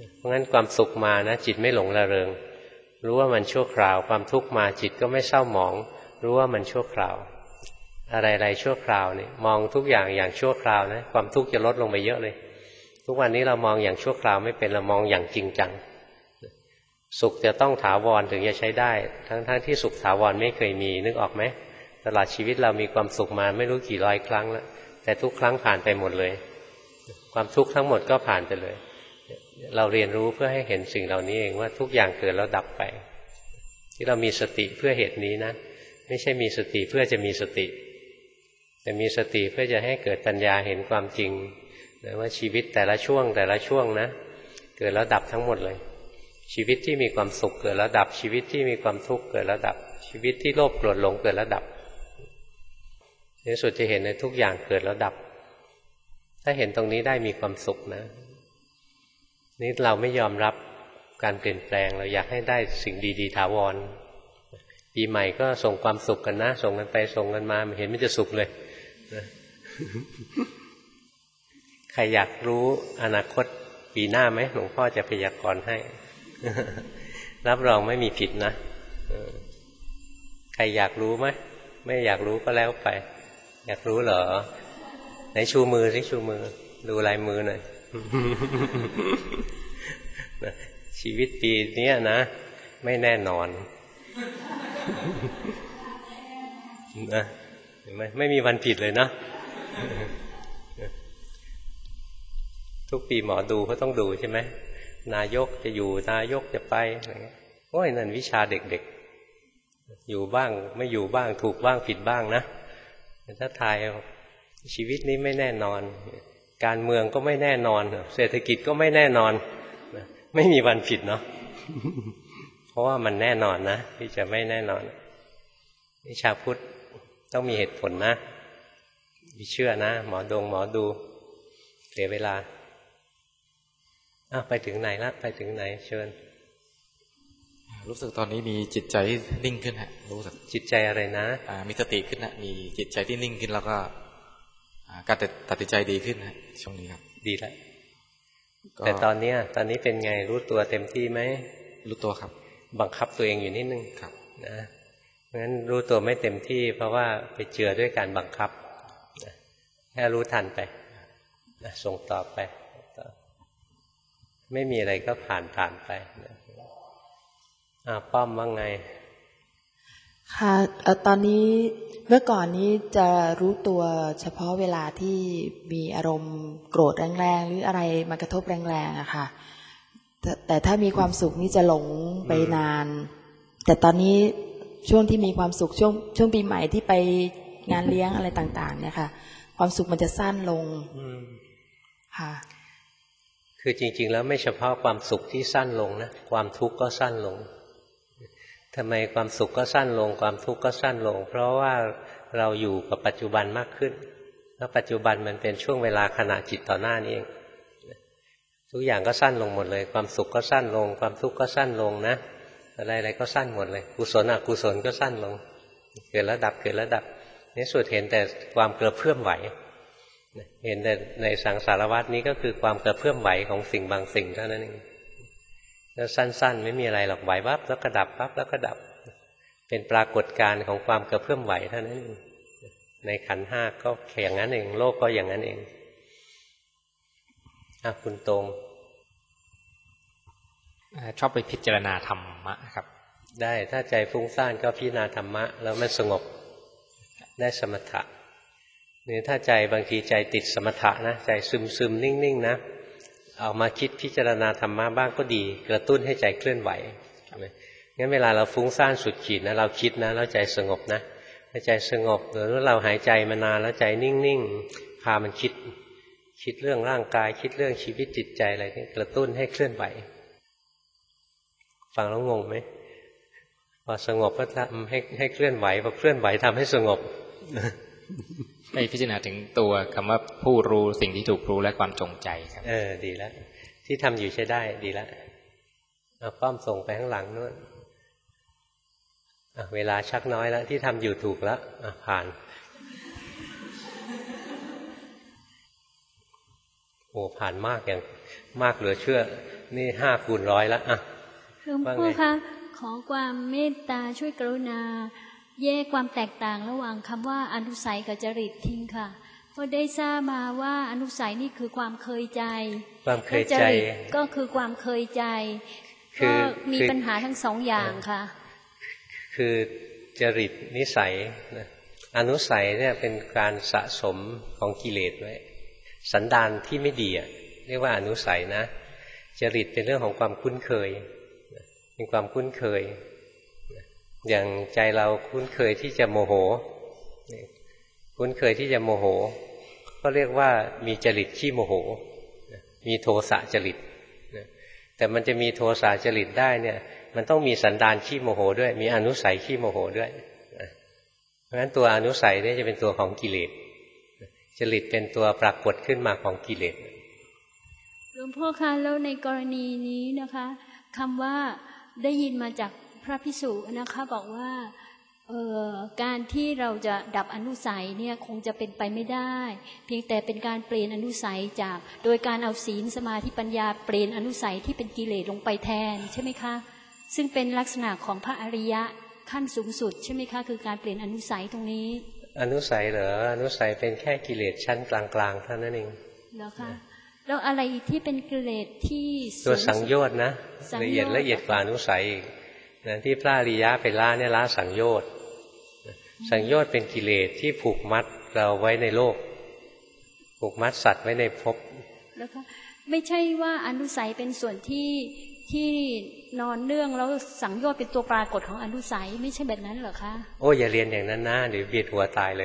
เพราะงั้นความสุขมานะจิตไม่หลงระเริงรู้ว่ามันชั่วคราวความทุกข์มาจิตก็ไม่เศร้าหมองรู้ว่ามันชั่วคราวอะไรๆชั่วคราวนี่มองทุกอย่างอย่างชั่วคราวนะความทุกข์จะลดลงไปเยอะเลยทุกวันนี้เรามองอย่างชั่วคราวไม่เป็นเรามองอย่างจริงจังสุขจะต้องถาวรถึงจะใช้ได้ทั้งๆที่สุขถาวรไม่เคยมีนึกออกไหมตลอดชีวิตเรามีความสุขมาไม่รู้กี่ร้อยครั้งแล้วแต่ทุกครั้งผ่านไปหมดเลยความทุกข์ทั้งหมดก็ผ่านไปเลยเราเรียนรู้เพื่อให้เห็นสิ่งเหล่านี้เองว่าทุกอย่างเกิดแล้วดับไปที่เรามีสติเพื่อเหตุนี้นะไม่ใช่มีสติเพื่อจะมีสติแต่มีสติเพื่อจะให้เกิดปัญญาเห็นความจริงนะว่าชีวิตแต่ละช่วงแต่ละช่วงนะเกิดแล้วดับทั้งหมดเลยชีวิตที่มีความสุขเกิดแล้วดับชีวิตที่มีความทุกข์เกิดแล้วดับชีวิตที่โลภโกรธหลงเกิดแล้วดับในสุดจะเห็นในทุกอย่างเกิดแล้วดับถ้าเห็นตรงนี้ได้มีความสุขนะนี่เราไม่ยอมรับการเปลี่ยนแปลงเราอยากให้ได้สิ่งดีๆถาวรปีใหม่ก็ส่งความสุขกันนะส่งกันไปส่งกันมาเห็นไม่จะสุขเลยนะใครอยากรู้อนาคตปีหน้าไหมหลวงพ่อจะพยากรณ์ให้รับรองไม่มีผิดนะใครอยากรู้ไหมไม่อยากรู้ก็แล้วไปอยากรู้เหรอไหนชูมือสิชูมือดูลายมือหน่อยชีวิตปีนี้นะไม่แน่นอนนะเห็นไหมไม่มีวันผิดเลยนะทุกปีหมอดูเขาต้องดูใช่ไหมนายกจะอยู่นายกจะไปอะไรเงี้ยโอ้ยนั่นวิชาเด็กๆอยู่บ้างไม่อยู่บ้างถูกบ้างผิดบ้างนะถ้าทายชีวิตนี้ไม่แน่นอนการเมืองก็ไม่แน่นอนเศรษฐกิจก็ไม่แน่นอนไม่มีวันผิดเนาะเพราะว่ามันแน่นอนนะที่จะไม่แน่นอนวิชาพุทธต้องมีเหตุผลนะมีเชื่อนะหมอดงหมอดูเสียเวลาอ้าวไปถึงไหนละไปถึงไหนเชิญรู้สึกตอนนี้มีจิตใจที่นิ่งขึ้นฮะรู้สึกจิตใจอะไรนะมีสติขึ้นนะมีจิตใจที่นิ่งขึ้นแล้วก็การตัดสินใจดีขึ้นฮะช่วงนี้ครับดีแล้วแต่ตอนนี้ตอนนี้เป็นไงรู้ตัวเต็มที่ไหมรู้ตัวครับบังคับตัวเองอยู่นิดนึงครับนะงั้นรู้ตัวไม่เต็มที่เพราะว่าไปเจือด้วยการบังคับแค่รู้ทันไปนะส่งต่อไปไม่มีอะไรก็ผ่านผ่านไปอ่าป้อมว่าไงค่ะตอนนี้เมื่อก่อนนี้จะรู้ตัวเฉพาะเวลาที่มีอารมณ์โกรธแรงๆหรืออะไรมากระทบแรงๆอะค่ะแต่แต่ถ้ามีความสุขนี่จะหลงไปนานแต่ตอนนี้ช่วงที่มีความสุขช่วงช่วงปีใหม่ที่ไปงานเลี้ยงอะไรต่างๆเนี่ยค่ะความสุขมันจะสั้นลงค่ะคือจริงๆแล้วไม่เฉพาะความสุขที่สั้นลงนะความทุกข์ก็สั้นลงทำไมความสุขก็สั้นลงความทุกข์ก็สั้นลงเพราะว่าเราอยู่กับปัจจุบันมากขึ้นแล้วปัจจุบันมันเป็นช่วงเวลาขณะจิตต่อหน้านี่เองทุกอย่างก็สั้นลงหมดเลยความสุขก็สั้นลงความทุกข์ก็สั้นลงนะอะไรๆก็สั้นหมดเลยกุศลอกุศลก็สั้นลงเกิดแล้วดับเกิดแล้วดับในสุดเห็นแต่ความกระเพื่อมไหวเห็นแต่ในสังสารวัฏนี้ก็คือความกระเพื่อมไหวของสิ่งบางสิ่งเท่านั้นเองแล้วสั้นๆไม่มีอะไรหรอกไหววับแล้วก็ดับปั๊บแล้วก็ดับเป็นปรากฏการณ์ของความกระเพื่อมไหวเท่านั้นเองในขันธ์ห้าก็แค่อย่างนั้นเองโลกก็อย่างนั้นเองอ่ะคุณตรงชอบไปพิจารณาธรรมะครับได้ถ้าใจฟุ้งซ่านก็พิจารณาธรรมะแล้วมันสงบได้สมถะนี่ถ้าใจบางทีใจติดสมถะนะใจซึมซึมนิ่งๆนะเอามาคิดพิจารณาธรรมะบ้างก็ดีกระตุ้นให้ใจเคลื่อนไหวงั้นเวลาเราฟุ้งซ่านสุดขีดนะเราคิดนะแล้วใจสงบนะถ้าใจสงบหรือเราหายใจมานานแล้วใจนิ่งๆพามันคิดคิดเรื่องร่างกายคิดเรื่องชีวิตจิตใจอะไรนี่กระตุ้นให้เคลื่อนไหวฟังแล้วงงไหมพอสงบก็ทำให้ให้เคลื่อนไหวพอเคลื่อนไหวทำให้สงบให้พิจารณาถึงตัวคำว่าผู้รู้สิ่งที่ถูกรู้และความจงใจครับเออดีแล้วที่ทำอยู่ใช้ได้ดีแล้วเอาป้อมส่งไปข้างหลังนู่นเวลาชักน้อยแล้วที่ทำอยู่ถูกแล้วผ่านโอ้ผ่านมากอย่างมากเหลือเชื่อนี่ห้าคูณร้อยละอ่ะหลวงพ่อคะขอความเมตตาช่วยกรุณาแยกความแตกต่างระหว่างคำว่าอนุสัยกับจริตทิ้งค่ะเพราะได้ทราบมาว่าอนุสัยนี่คือความเคยใจความเคยใจก็คือความเคยใจก็มีปัญหาทั้งสองอย่างค่ะคือจริตนิสัยอนุสัยเนี่ยเป็นการสะสมของกิเลสไว้สันดานที่ไม่ดีอ่ะเรียกว่าอนุสัยนะจริตเป็นเรื่องของความคุ้นเคยเป็นความคุ้นเคยอย่างใจเราคุ้นเคยที่จะโมโหคุ้นเคยที่จะโมโหก็เรียกว่ามีจริตขี้โมโหมีโทสะจริตแต่มันจะมีโทสะจริตได้เนี่ยมันต้องมีสันดานขี้โมโหด้วยมีอนุสัยขี้โมโหด้วยเพราะฉะนั้นตัวอนุสัยนี่จะเป็นตัวของกิเลสจริตเป็นตัวปรากฏขึ้นมาของกิเลสหลวงพ่อคะแล้วในกรณีนี้นะคะคำว่าได้ยินมาจากพระภิกษุนะคะบอกว่าเอ่อการที่เราจะดับอนุสัยเนี่ยคงจะเป็นไปไม่ได้เพียงแต่เป็นการเปลี่ยนอนุสัยจากโดยการเอาศีลสมาธิปัญญาเปลี่ยนอนุสัยที่เป็นกิเลสลงไปแทนใช่ไหมคะซึ่งเป็นลักษณะของพระอริยะขั้นสูงสุดใช่ไหมคะคือการเปลี่ยนอนุสัยตรงนี้อนุสัยเหรออนุสัยเป็นแค่กิเลสชั้นกลางๆเท่านั้นเองแล้วคะแล้วอะไรที่เป็นกิเลสที่ตัวสังโยชน์นะละเอียดละเอียดกว่าอนุสัยอีกนะที่พระอริยะไปละเนี่ยละสังโยชน์สังโยชน์เป็นกิเลสที่ผูกมัดเราไว้ในโลกผูกมัดสัตว์ไว้ในภพแล้วคะไม่ใช่ว่าอนุสัยเป็นส่วนที่ที่นอนเนื่องแล้วสังโยชน์เป็นตัวปรากฏของอนุสัยไม่ใช่แบบนั้นเหรอคะโอ้อย่าเรียนอย่างนั้นนะเดี๋ยวเบียดหัวตายเลย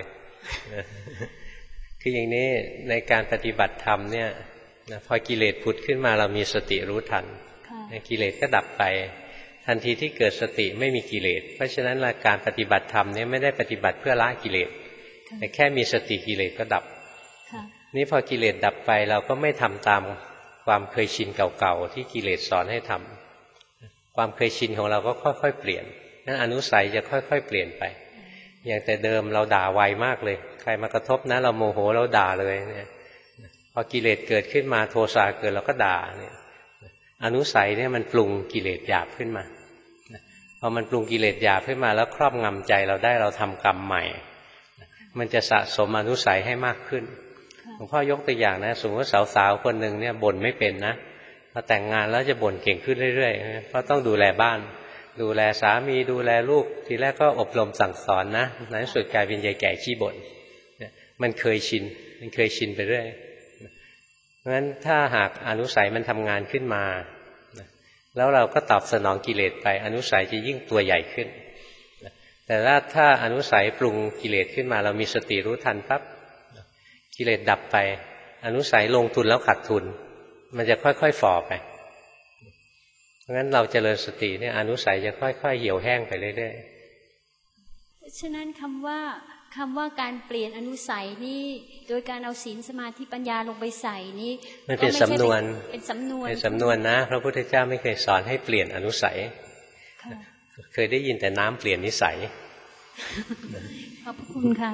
คืออย่างนี้ในการปฏิบัติธรรมเนี่ยพอกิเลสผุดขึ้นมาเรามีสติรู้ทันกิเลสก็ดับไปทันทีที่เกิดสติไม่มีกิเลสเพราะฉะนั้นการปฏิบัติธรรมเนี่ยไม่ได้ปฏิบัติเพื่อละกิเลสแต่แค่มีสติกิเลสก็ดับนี่พอกิเลสดับไปเราก็ไม่ทำตามความเคยชินเก่าๆที่กิเลสสอนให้ทำความเคยชินของเราก็ค่อยๆเปลี่ยนนั้นอนุสัยจะค่อยๆเปลี่ยนไปอย่างแต่เดิมเราด่าไวมากเลยใครมากระทบนะเราโมโหเราด่าเลยเนี่ยพอกิเลสเกิดขึ้นมาโทสะเกิดเราก็ด่าเนี่ยอนุสัยเนี่ยมันปรุงกิเลสหยาบขึ้นมาพอมันปรุงกิเลสหยาบขึ้นมาแล้วครอบงำใจเราได้เราทำกรรมใหม่มันจะสะสมอนุสัยให้มากขึ้นหลวงพ่อยกตัวอย่างนะสมมติสาวๆคนหนึ่งเนี่ยบ่นไม่เป็นนะพอแต่งงานแล้วจะบ่นเก่งขึ้นเรื่อยๆเพราะต้องดูแลบ้านดูแลสามีดูแลลูกทีแรกก็อบรมสั่งสอนนะในที่สุดกลายเป็นยายแก่ขี้บ่นมันเคยชินมันเคยชินไปเรื่อยเพราะฉะนั้นถ้าหากอนุสัยมันทำงานขึ้นมาแล้วเราก็ตอบสนองกิเลสไปอนุสัยจะยิ่งตัวใหญ่ขึ้นแต่ถ้าถ้าอนุสัยปรุงกิเลสขึ้นมาเรามีสติรู้ทันปั๊บกิเลสดับไปอนุสัยลงทุนแล้วขาดทุนมันจะค่อยๆฝ่อไปเพราะงั้นเราเจริญสติเนี่ยอนุสัยจะค่อยๆเหี่ยวแห้งไปเรื่อยๆฉะนั้นคำว่าคำว่าการเปลี่ยนอนุสัยนี่โดยการเอาศีลสมาธิปัญญาลงไปใส่นี่มันเป็นสำนวนเป็นสำนวนเป็นสำนวนนะพระพุทธเจ้าไม่เคยสอนให้เปลี่ยนอนุสัยเคยได้ยินแต่น้ำเปลี่ยนนิสัยขอบคุณค่ะ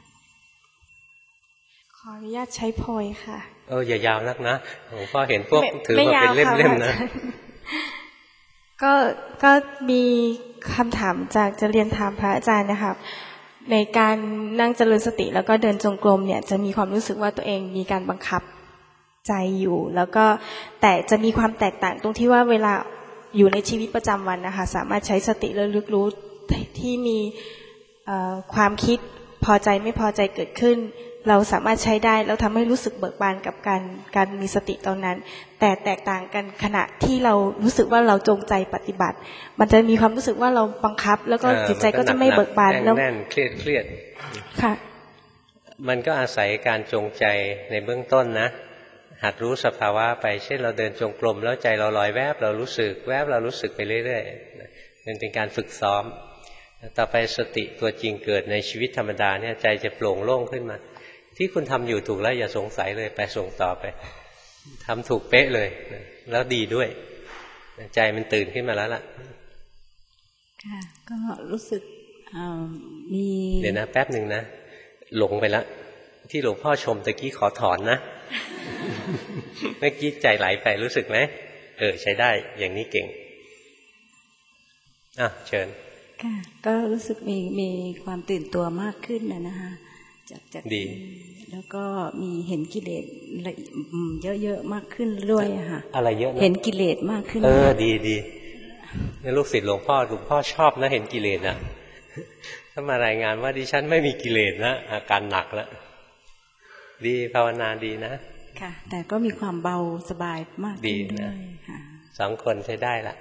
ขออนุญาตใช้โพยค่ะเอออย่ายาวนักนะหลวงพ่อเห็นพวกถือมาเป็นเล่มๆนะก็ก็มีคำถามจากจะเรียนถามพระอาจารย์นะครับในการนั่งเจริญสติแล้วก็เดินจงกรมเนี่ยจะมีความรู้สึกว่าตัวเองมีการบังคับใจอยู่แล้วก็แต่จะมีความแตกต่างตรงที่ว่าเวลาอยู่ในชีวิตประจำวันนะคะสามารถใช้สติระลึกรู้ที่มีความคิดพอใจไม่พอใจเกิดขึ้นเราสามารถใช้ได้แล้วทำให้รู้สึกเบิกบานกับการการมีสติตอนนั้นแต่แตกต่างกันขณะที่เรารู้สึกว่าเราจงใจปฏิบัติมันจะมีความรู้สึกว่าเราบังคับแล้วก็จิตใจก็จะไม่เบิกบานแล้วแน่นเครียดเครียดค่ะมันก็อาศัยการจงใจในเบื้องต้นนะหัดรู้สภาวะไปเช่นเราเดินจงกรมแล้วใจเราลอยแวบเรารู้สึกแวบเรารู้สึกไปเรื่อยๆมันเป็นการฝึกซ้อมต่อไปสติตัวจริงเกิดในชีวิตธรรมดาเนี่ยใจจะโปร่งโล่งขึ้นมาที่คุณทำอยู่ถูกแล้วอย่าสงสัยเลยไปส่งต่อไปทำถูกเป๊ะเลยแล้วดีด้วยใจมันตื่นขึ้นมาแล้วล่ะค่ะก็รู้สึกมีเดี๋ยวนะแป๊บหนึ่งนะหลงไปแล้วที่หลวงพ่อชมตะกี้ขอถอนนะเมื่อกี้ใจไหลไปรู้สึกไหมเออใช้ได้อย่างนี้เก่งอ่ะเชิญค่ะก็รู้สึกมีมีความตื่นตัวมากขึ้นนะนะคะจากจากดีแล้วก็มีเห็นกิเลสเยอะๆมากขึ้นด้วยค่ะอะไรเยอะเห็นกิเลสมากขึ้นเออดีดีนี่ลูกศิษย์หลวงพ่อหลวงพ่อชอบนะเห็นกิเลสนะถ้ามารายงานว่าดิฉันไม่มีกิเลสนะอาการหนักแล้วดีภาวนาดีนะค่ะแต่ก็มีความเบาสบายมากขึ้นด้วยค่ะสองคนใช้ได้ละ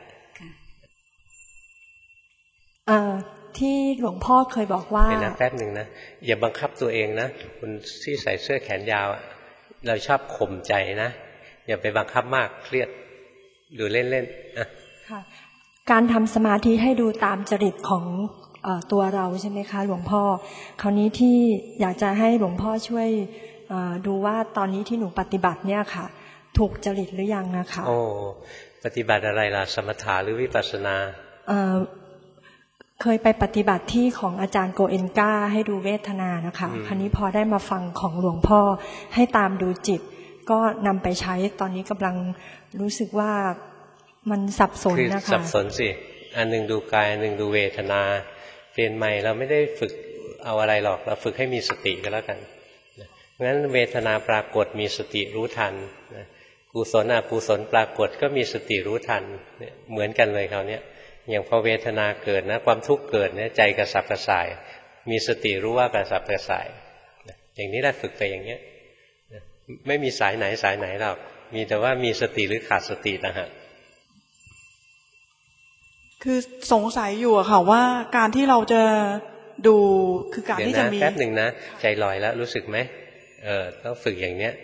ที่หลวงพ่อเคยบอกว่าเดี๋ยวนะแป๊บหนึ่งนะอย่าบังคับตัวเองนะคุณที่ใส่เสื้อแขนยาวเราชอบข่มใจนะอย่าไปบังคับมากเครียดดูเล่นๆอ่ะค่ะการทำสมาธิให้ดูตามจริตของเอ่อตัวเราใช่ไหมคะหลวงพ่อคราวนี้ที่อยากจะให้หลวงพ่อช่วยดูว่าตอนนี้ที่หนูปฏิบัติเนี่ยค่ะถูกจริตหรือยังนะคะโอ้ปฏิบัติอะไรล่ะสมถะหรือวิปัสสนาเอ่อเคยไปปฏิบัติที่ของอาจารย์โกเอนกาให้ดูเวทนานะคะคราวนี้พอได้มาฟังของหลวงพ่อให้ตามดูจิตก็นำไปใช้ตอนนี้กำลังรู้สึกว่ามันสับสนนะคะสับสนสิอันหนึ่งดูกายอันหนึ่งดูเวทนาเปลี่ยนใหม่เราไม่ได้ฝึกเอาอะไรหรอกเราฝึกให้มีสติก็แล้วกันเพราะฉะนั้นเวทนาปรากฏมีสติรู้ทันกุศลอกุศลปรากฏก็มีสติรู้ทันเหมือนกันเลยคราวนี้อย่างพอเวทนาเกิดนะความทุกข์เกิดเนี่ยใจกระสับกระส่ายมีสติรู้ว่ากระสับกระส่ายอย่างนี้แหละฝึกไปอย่างเนี้ยไม่มีสายไหนสายไหนหรอกมีแต่ว่ามีสติหรือขาดสตินะฮะคือสงสัยอยู่อะค่ะว่าการที่เราจะดูคือการที่จะมีแป๊บหนึ่งนะใจลอยแล้วรู้สึกไหมเออต้องฝึกอย่างเนี้ย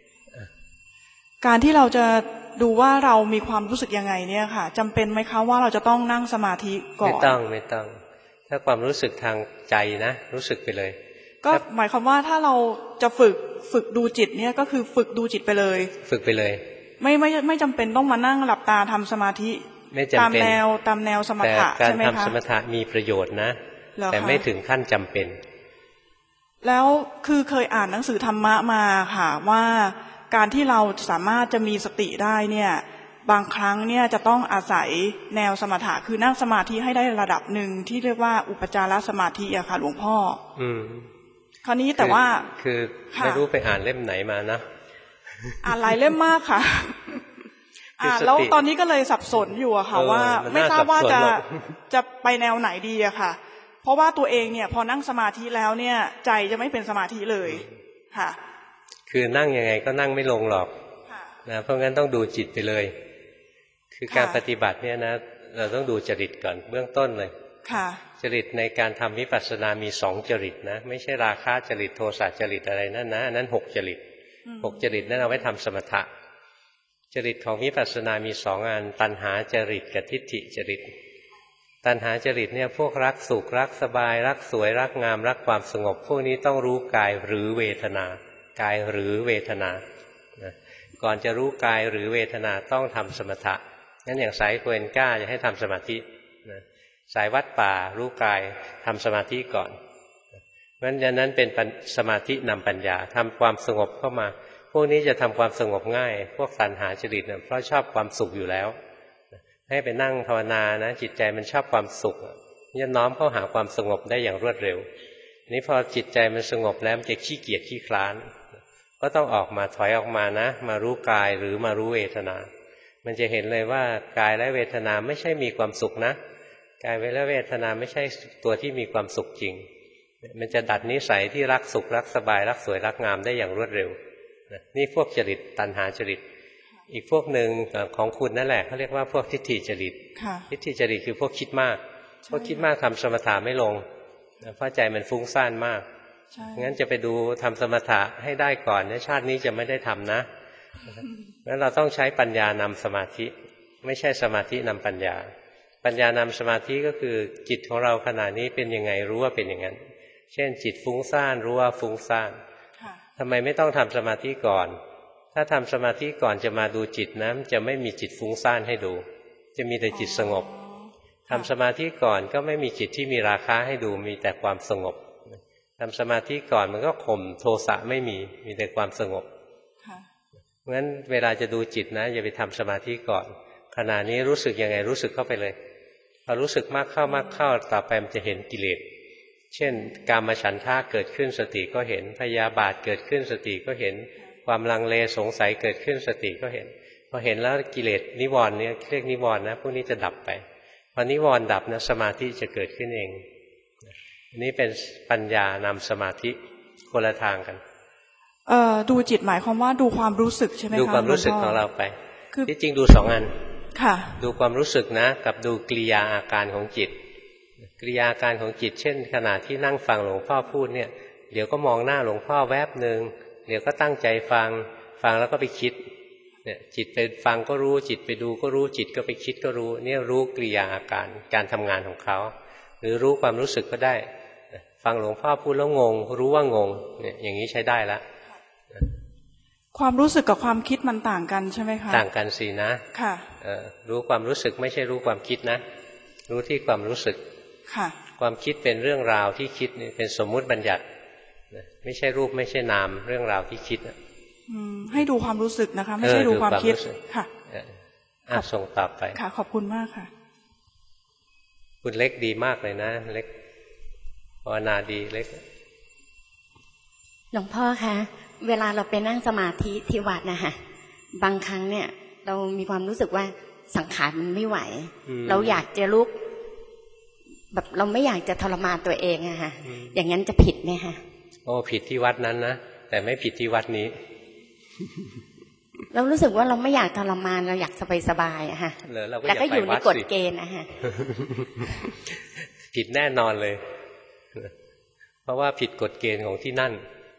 การที่เราจะดูว่าเรามีความรู้สึกยังไงเนี่ยค่ะจำเป็นไหมคะว่าเราจะต้องนั่งสมาธิก่อนไม่ต้องไม่ต้องถ้าความรู้สึกทางใจนะรู้สึกไปเลยก็หมายความว่าถ้าเราจะฝึกฝึกดูจิตเนี่ยก็คือฝึกดูจิตไปเลยฝึกไปเลยไม่ไม่ไม่จำเป็นต้องมานั่งหลับตาทำสมาธิตามแนวตามแนวสมถะใช่ไหมคะแต่การทำสมถะมีประโยชน์นะแต่ไม่ถึงขั้นจำเป็นแล้วคือเคยอ่านหนังสือธรรมะมาค่ะว่าการที่เราสามารถจะมีสติได้เนี่ยบางครั้งเนี่ยจะต้องอาศัยแนวสมถะคือนั่งสมาธิให้ได้ระดับหนึ่งที่เรียกว่าอุปจารสมาธิอะค่ะหลวงพ่ออืมคราวนี้แต่ว่าคือไม่รู้ไปอ่านเล่มไหนมานะอ่านหลายเล่มมากค่ะอ่าแล้วตอนนี้ก็เลยสับสนอยู่อะค่ะว่าไม่ทราบว่าจะจะไปแนวไหนดีอะค่ะเพราะว่าตัวเองเนี่ยพอนั่งสมาธิแล้วเนี่ยใจจะไม่เป็นสมาธิเลยค่ะคือนั่งยังไงก็นั่งไม่ลงหรอกนะเพราะงั้นต้องดูจิตไปเลยคือการปฏิบัติเนี่ยนะเราต้องดูจริตก่อนเบื้องต้นเลยจริตในการทำวิปัสสนามีสองจริตนะไม่ใช่ราคะจริตโทสะจริตอะไรนั่นนะอันนั้นหกจริตหกจริตนั่นเอาไว้ทำสมถะจริตของวิปัสสนามีสองอันตัณหาจริตกับทิฏฐิจริตตัณหาจริตเนี่ยพวกรักสุขรักสบายรักสวยรักงามรักความสงบพวกนี้ต้องรู้กายหรือเวทนากายหรือเวทนานะก่อนจะรู้กายหรือเวทนาต้องทำสมถะงั้นอย่างสายโกเอนก้าจะให้ทำสมาธินะสายวัดป่ารู้กายทำสมาธิก่อนเพราะฉะนั้นเป็นสมาธินำปัญญาทำความสงบเข้ามาพวกนี้จะทำความสงบง่ายพวกตัณหาจริตเนี่ยเพราะชอบความสุขอยู่แล้วให้ไปนั่งภาวนานะจิตใจมันชอบความสุขจะน้อมเข้าหาความสงบได้อย่างรวดเร็วนี้พอจิตใจมันสงบแล้วมันจะขี้เกียจขี้คลานก็ต้องออกมาถอยออกมานะมารู้กายหรือมารู้เวทนามันจะเห็นเลยว่ากายและเวทนาไม่ใช่มีความสุขนะกายและเวทนาไม่ใช่ตัวที่มีความสุขจริงมันจะดัดนิสัยที่รักสุขรักสบายรักสวยรักงามได้อย่างรวดเร็วนี่พวกจริตตัณหาจริตอีกพวกหนึ่งของคุณนั่นแหละเขาเรียกว่าพวกทิฏฐิจริตทิฏฐิจริตคือพวกคิดมากพวกคิดมากทำสมถะไม่ลงเพราะใจมันฟุ้งซ่านมากงั้นจะไปดูทำสมถะให้ได้ก่อนในชาตินี้จะไม่ได้ทำนะงั้นเราต้องใช้ปัญญานำสมาธิไม่ใช่สมาธินำปัญญาปัญญานำสมาธิก็คือจิตของเราขณะนี้เป็นยังไงรู้ว่าเป็นอย่างนั้นเช่นจิตฟุ้งซ่านรู้ว่าฟุ้งซ่านทำไมไม่ต้องทำสมาธิก่อนถ้าทำสมาธิก่อนจะมาดูจิตนะจะไม่มีจิตฟุ้งซ่านให้ดูจะมีแต่จิตสงบทำสมาธิก่อนก็ไม่มีจิตที่มีราคะให้ดูมีแต่ความสงบทำสมาธิก่อนมันก็ข่มโทสะไม่มีมีแต่ความสงบงั้นเวลาจะดูจิตนะอย่าไปทำสมาธิก่อนขณะนี้รู้สึกยังไงรู้สึกเข้าไปเลยพอรู้สึกมากเข้ามากเข้าต่อไปมันจะเห็นกิเลสเช่นกามฉันทะเกิดขึ้นสติก็เห็นพยาบาทเกิดขึ้นสติก็เห็นความลังเลสงสัยเกิดขึ้นสติก็เห็นพอเห็นแล้วกิเลสนิวรณ์เนี่ยเรียกนิวรณ์นะพวกนี้จะดับไปพอนิวรณ์ดับนะสมาธิจะเกิดขึ้นเองอันนี้เป็นปัญญานำสมาธิคนละทางกันเอ่อดูจิตหมายความว่าดูความรู้สึกใช่ไหมคะดูความรู้สึกของเราไปที่จริงดูสองอันค่ะดูความรู้สึกนะกับดูกิริยาอาการของจิตกิริยาอาการของจิตเช่นขณะที่นั่งฟังหลวงพ่อพูดเนี่ยเดี๋ยวก็มองหน้าหลวงพ่อแวบหนึ่งเดี๋ยวก็ตั้งใจฟังฟังแล้วก็ไปคิดเนี่ยจิตไปฟังก็รู้จิตไปดูก็รู้จิตก็ไปคิดก็รู้เนี่ยรู้กิริยาอาการการทำงานของเขาหรือรู้ความรู้สึกก็ได้ฟังหลวงพ่อพูดแล้วงงรู้ว่างงเนี่ยอย่างนี้ใช้ได้ละความรู้สึกกับความคิดมันต่างกันใช่ไหมคะต่างกันสินะค่ะรู้ความรู้สึกไม่ใช่รู้ความคิดนะรู้ที่ความรู้สึกค่ะความคิดเป็นเรื่องราวที่คิดนี่เป็นสมมุติบัญญัติไม่ใช่รูปไม่ใช่นามเรื่องราวที่คิดให้ดูความรู้สึกนะคะไม่ใช่ดูความคิดค่ะอ่ะส่งต่อไปค่ะขอบคุณมากค่ะคุณเล็กดีมากเลยนะเล็กภาวนาดีเล็กหลวงพ่อคะเวลาเราไปนั่งสมาธิที่วัดนะคะบางครั้งเนี่ยเรามีความรู้สึกว่าสังขารมันไม่ไหวเราอยากจะลุกแบบเราไม่อยากจะทรมานตัวเองอะค่ะอย่างนั้นจะผิดไหมคะโอ้ผิดที่วัดนั้นนะแต่ไม่ผิดที่วัดนี้เรารู้สึกว่าเราไม่อยากทรมานเราอยากสบายๆอะค่ะแต่ก็อยู่ในกฎเกณฑ์นะฮะผิดแน่นอนเลยเพราะว่าผิดกฎเกณฑ์ของที่นั่น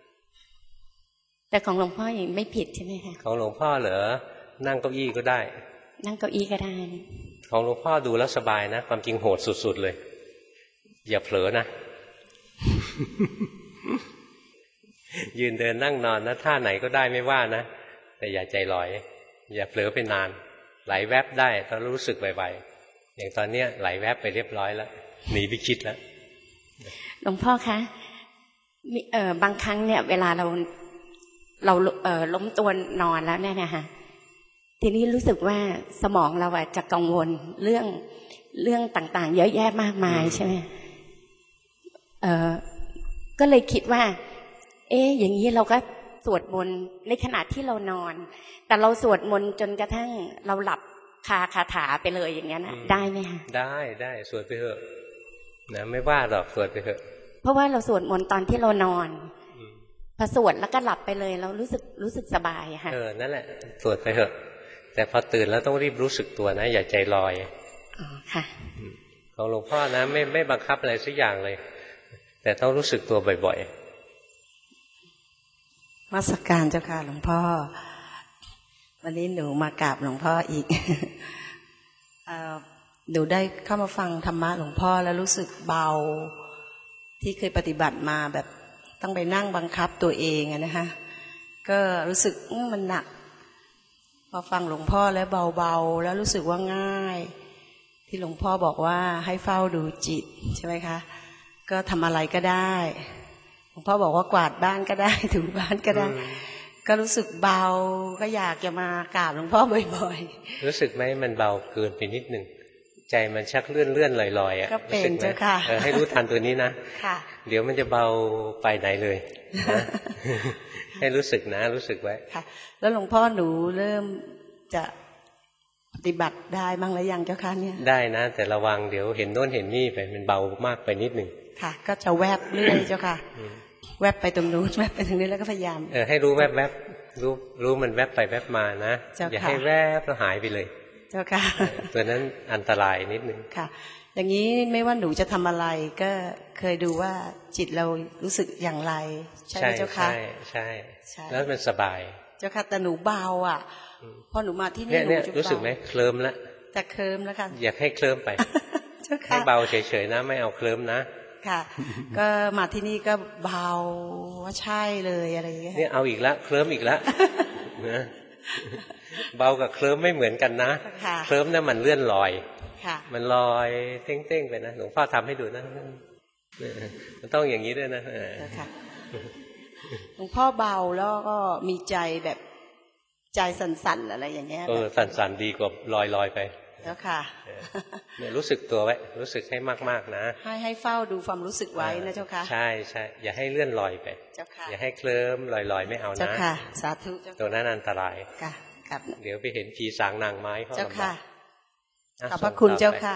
แต่ของหลวงพ่อยังไม่ผิดใช่ไหมคะของหลวงพ่อเหรอนั่งเก้าอี้ก็ได้นั่งเก้าอี้ก็ได้ของหลวงพ่อดูแล้วสบายนะความจริงโหดสุดๆเลยอย่าเผลอนะ ยืนเดินนั่งนอนนะท่าไหนก็ได้ไม่ว่านะแต่อย่าใจลอยอย่าเผลอไปนานไหลแวบได้แล้วรู้สึกไวๆอย่างตอนเนี้ยไหลแวบไปเรียบร้อยแล้วหนีไปคิดแล้วหลวงพ่อคะมีเอ่อบางครั้งเนี่ยเวลาเราเราเอ่อล้มตัวนอนแล้วเนี่ยนะคะทีนี้รู้สึกว่าสมองเราอะจะกังวลเรื่องเรื่องต่างๆเยอะแยะมากมายใช่ไหมเอ่อก็เลยคิดว่าเอ๊ะอย่างนี้เราก็สวดมนต์ในขณะที่เรานอนแต่เราสวดมนต์จนกระทั่งเราหลับคาคาถาไปเลยอย่างนี้นะได้ไหมคะได้ได้สวดไปเถอะนะไม่ว่าหรอกสวดไปเถอะเพราะว่าเราสวดมนต์ตอนที่เรานอนพอสวดแล้วก็หลับไปเลยเรารู้สึกรู้สึกสบายค่ะเออนั่นแหละสวดไปเถอะแต่พอตื่นแล้วต้องรีบรู้สึกตัวนะอย่าใจลอยอ๋อค่ะของหลวงพ่อนะไม่ไม่บังคับอะไรสักอย่างเลยแต่ต้องรู้สึกตัวบ่อยๆมัสการเจ้าค่ะหลวงพ่อวันนี้หนูมากราบหลวงพ่ออีกหนูได้เข้ามาฟังธรรมะหลวงพ่อแล้วรู้สึกเบาที่เคยปฏิบัติมาแบบต้องไปนั่งบังคับตัวเองอะนะคะก็รู้สึกมันหนักพอฟังหลวงพ่อแล้วเบาๆแล้วรู้สึกว่าง่ายที่หลวงพ่อบอกว่าให้เฝ้าดูจิตใช่ไหมคะก็ทำอะไรก็ได้หลวงพ่อบอกว่ากวาดบ้านก็ได้ถูบ้านก็ได้ก็รู้สึกเบาก็อยากจะมากราบหลวงพ่อบ่อยๆรู้สึกไหมมันเบาเกินไปนิดหนึ่งใจมันชักเลื่อนเลื่อนลอยๆอ่ะก็เป็นเจ้าค่ะให้รู้ทันตัวนี้นะค่ะเดี๋ยวมันจะเบาไปไหนเลยให้รู้สึกนะรู้สึกไว้ค่ะแล้วหลวงพ่อหนูเริ่มจะปฏิบัติได้บ้างหรือยังเจ้าค่ะเนี่ยได้นะแต่ระวังเดี๋ยวเห็นโน่นเห็นนี่ไปมันเบามากไปนิดหนึ่งค่ะก็จะแวบเรื่อยเจ้าค่ะแวบไปตรงนู้นแวบไปตรงนี้แล้วก็พยายามเออให้รู้แวบแวบรู้รู้มันแวบไปแวบมานะอย่าให้แวบแล้วหายไปเลยเจ้าค่ะตัวนั้นอันตรายนิดนึงค่ะอย่างนี้ไม่ว่าหนูจะทำอะไรก็เคยดูว่าจิตเรารู้สึกอย่างไรใช่ไหมเจ้าค่ะใช่ใช่ใช่แล้วมันสบายเจ้าค่ะแต่หนูเบาอ่ะพอหนูมาที่นี่หนูจะรู้สึกไหมเคลิ้มแล้วจะเคลิ้มแล้วค่ะอยากให้เคลิ้มไปให้เบาเฉยๆนะไม่เอาเคลิ้มนะค่ะก็มาที่นี่ก็เบาว่าใช่เลยอะไรอย่างเงี้ยเนี่ยเอาอีกแล้วเคลิ้มอีกแล้วเบากับเคลิ้มไม่เหมือนกันนะเคลิ้มเนี่ยมันเลื่อนลอยมันลอยเต้งๆไปนะหลวงพ่อทำให้ดูนะมันต้องอย่างนี้ด้วยนะหลวงพ่อเบาแล้วก็มีใจแบบใจสั่นๆอะไรอย่างเงี้ยเออสั่นๆดีกว่าลอยๆไปแล้วค่ะเนี่ยรู้สึกตัวไว้รู้สึกให้มากๆนะให้ให้เฝ้าดูความรู้สึกไว้นะเจ้าค่ะใช่ใช่อย่าให้เลื่อนลอยไปเจ้าค่ะอย่าให้เคลิ้มลอยๆไม่เอานะเจ้าค่ะสาธุตัวนั้นอันตรายค่ะครับเดี๋ยวไปเห็นผีสางนางไม้เขาเจ้าค่ะขอบพระคุณเจ้าค่ะ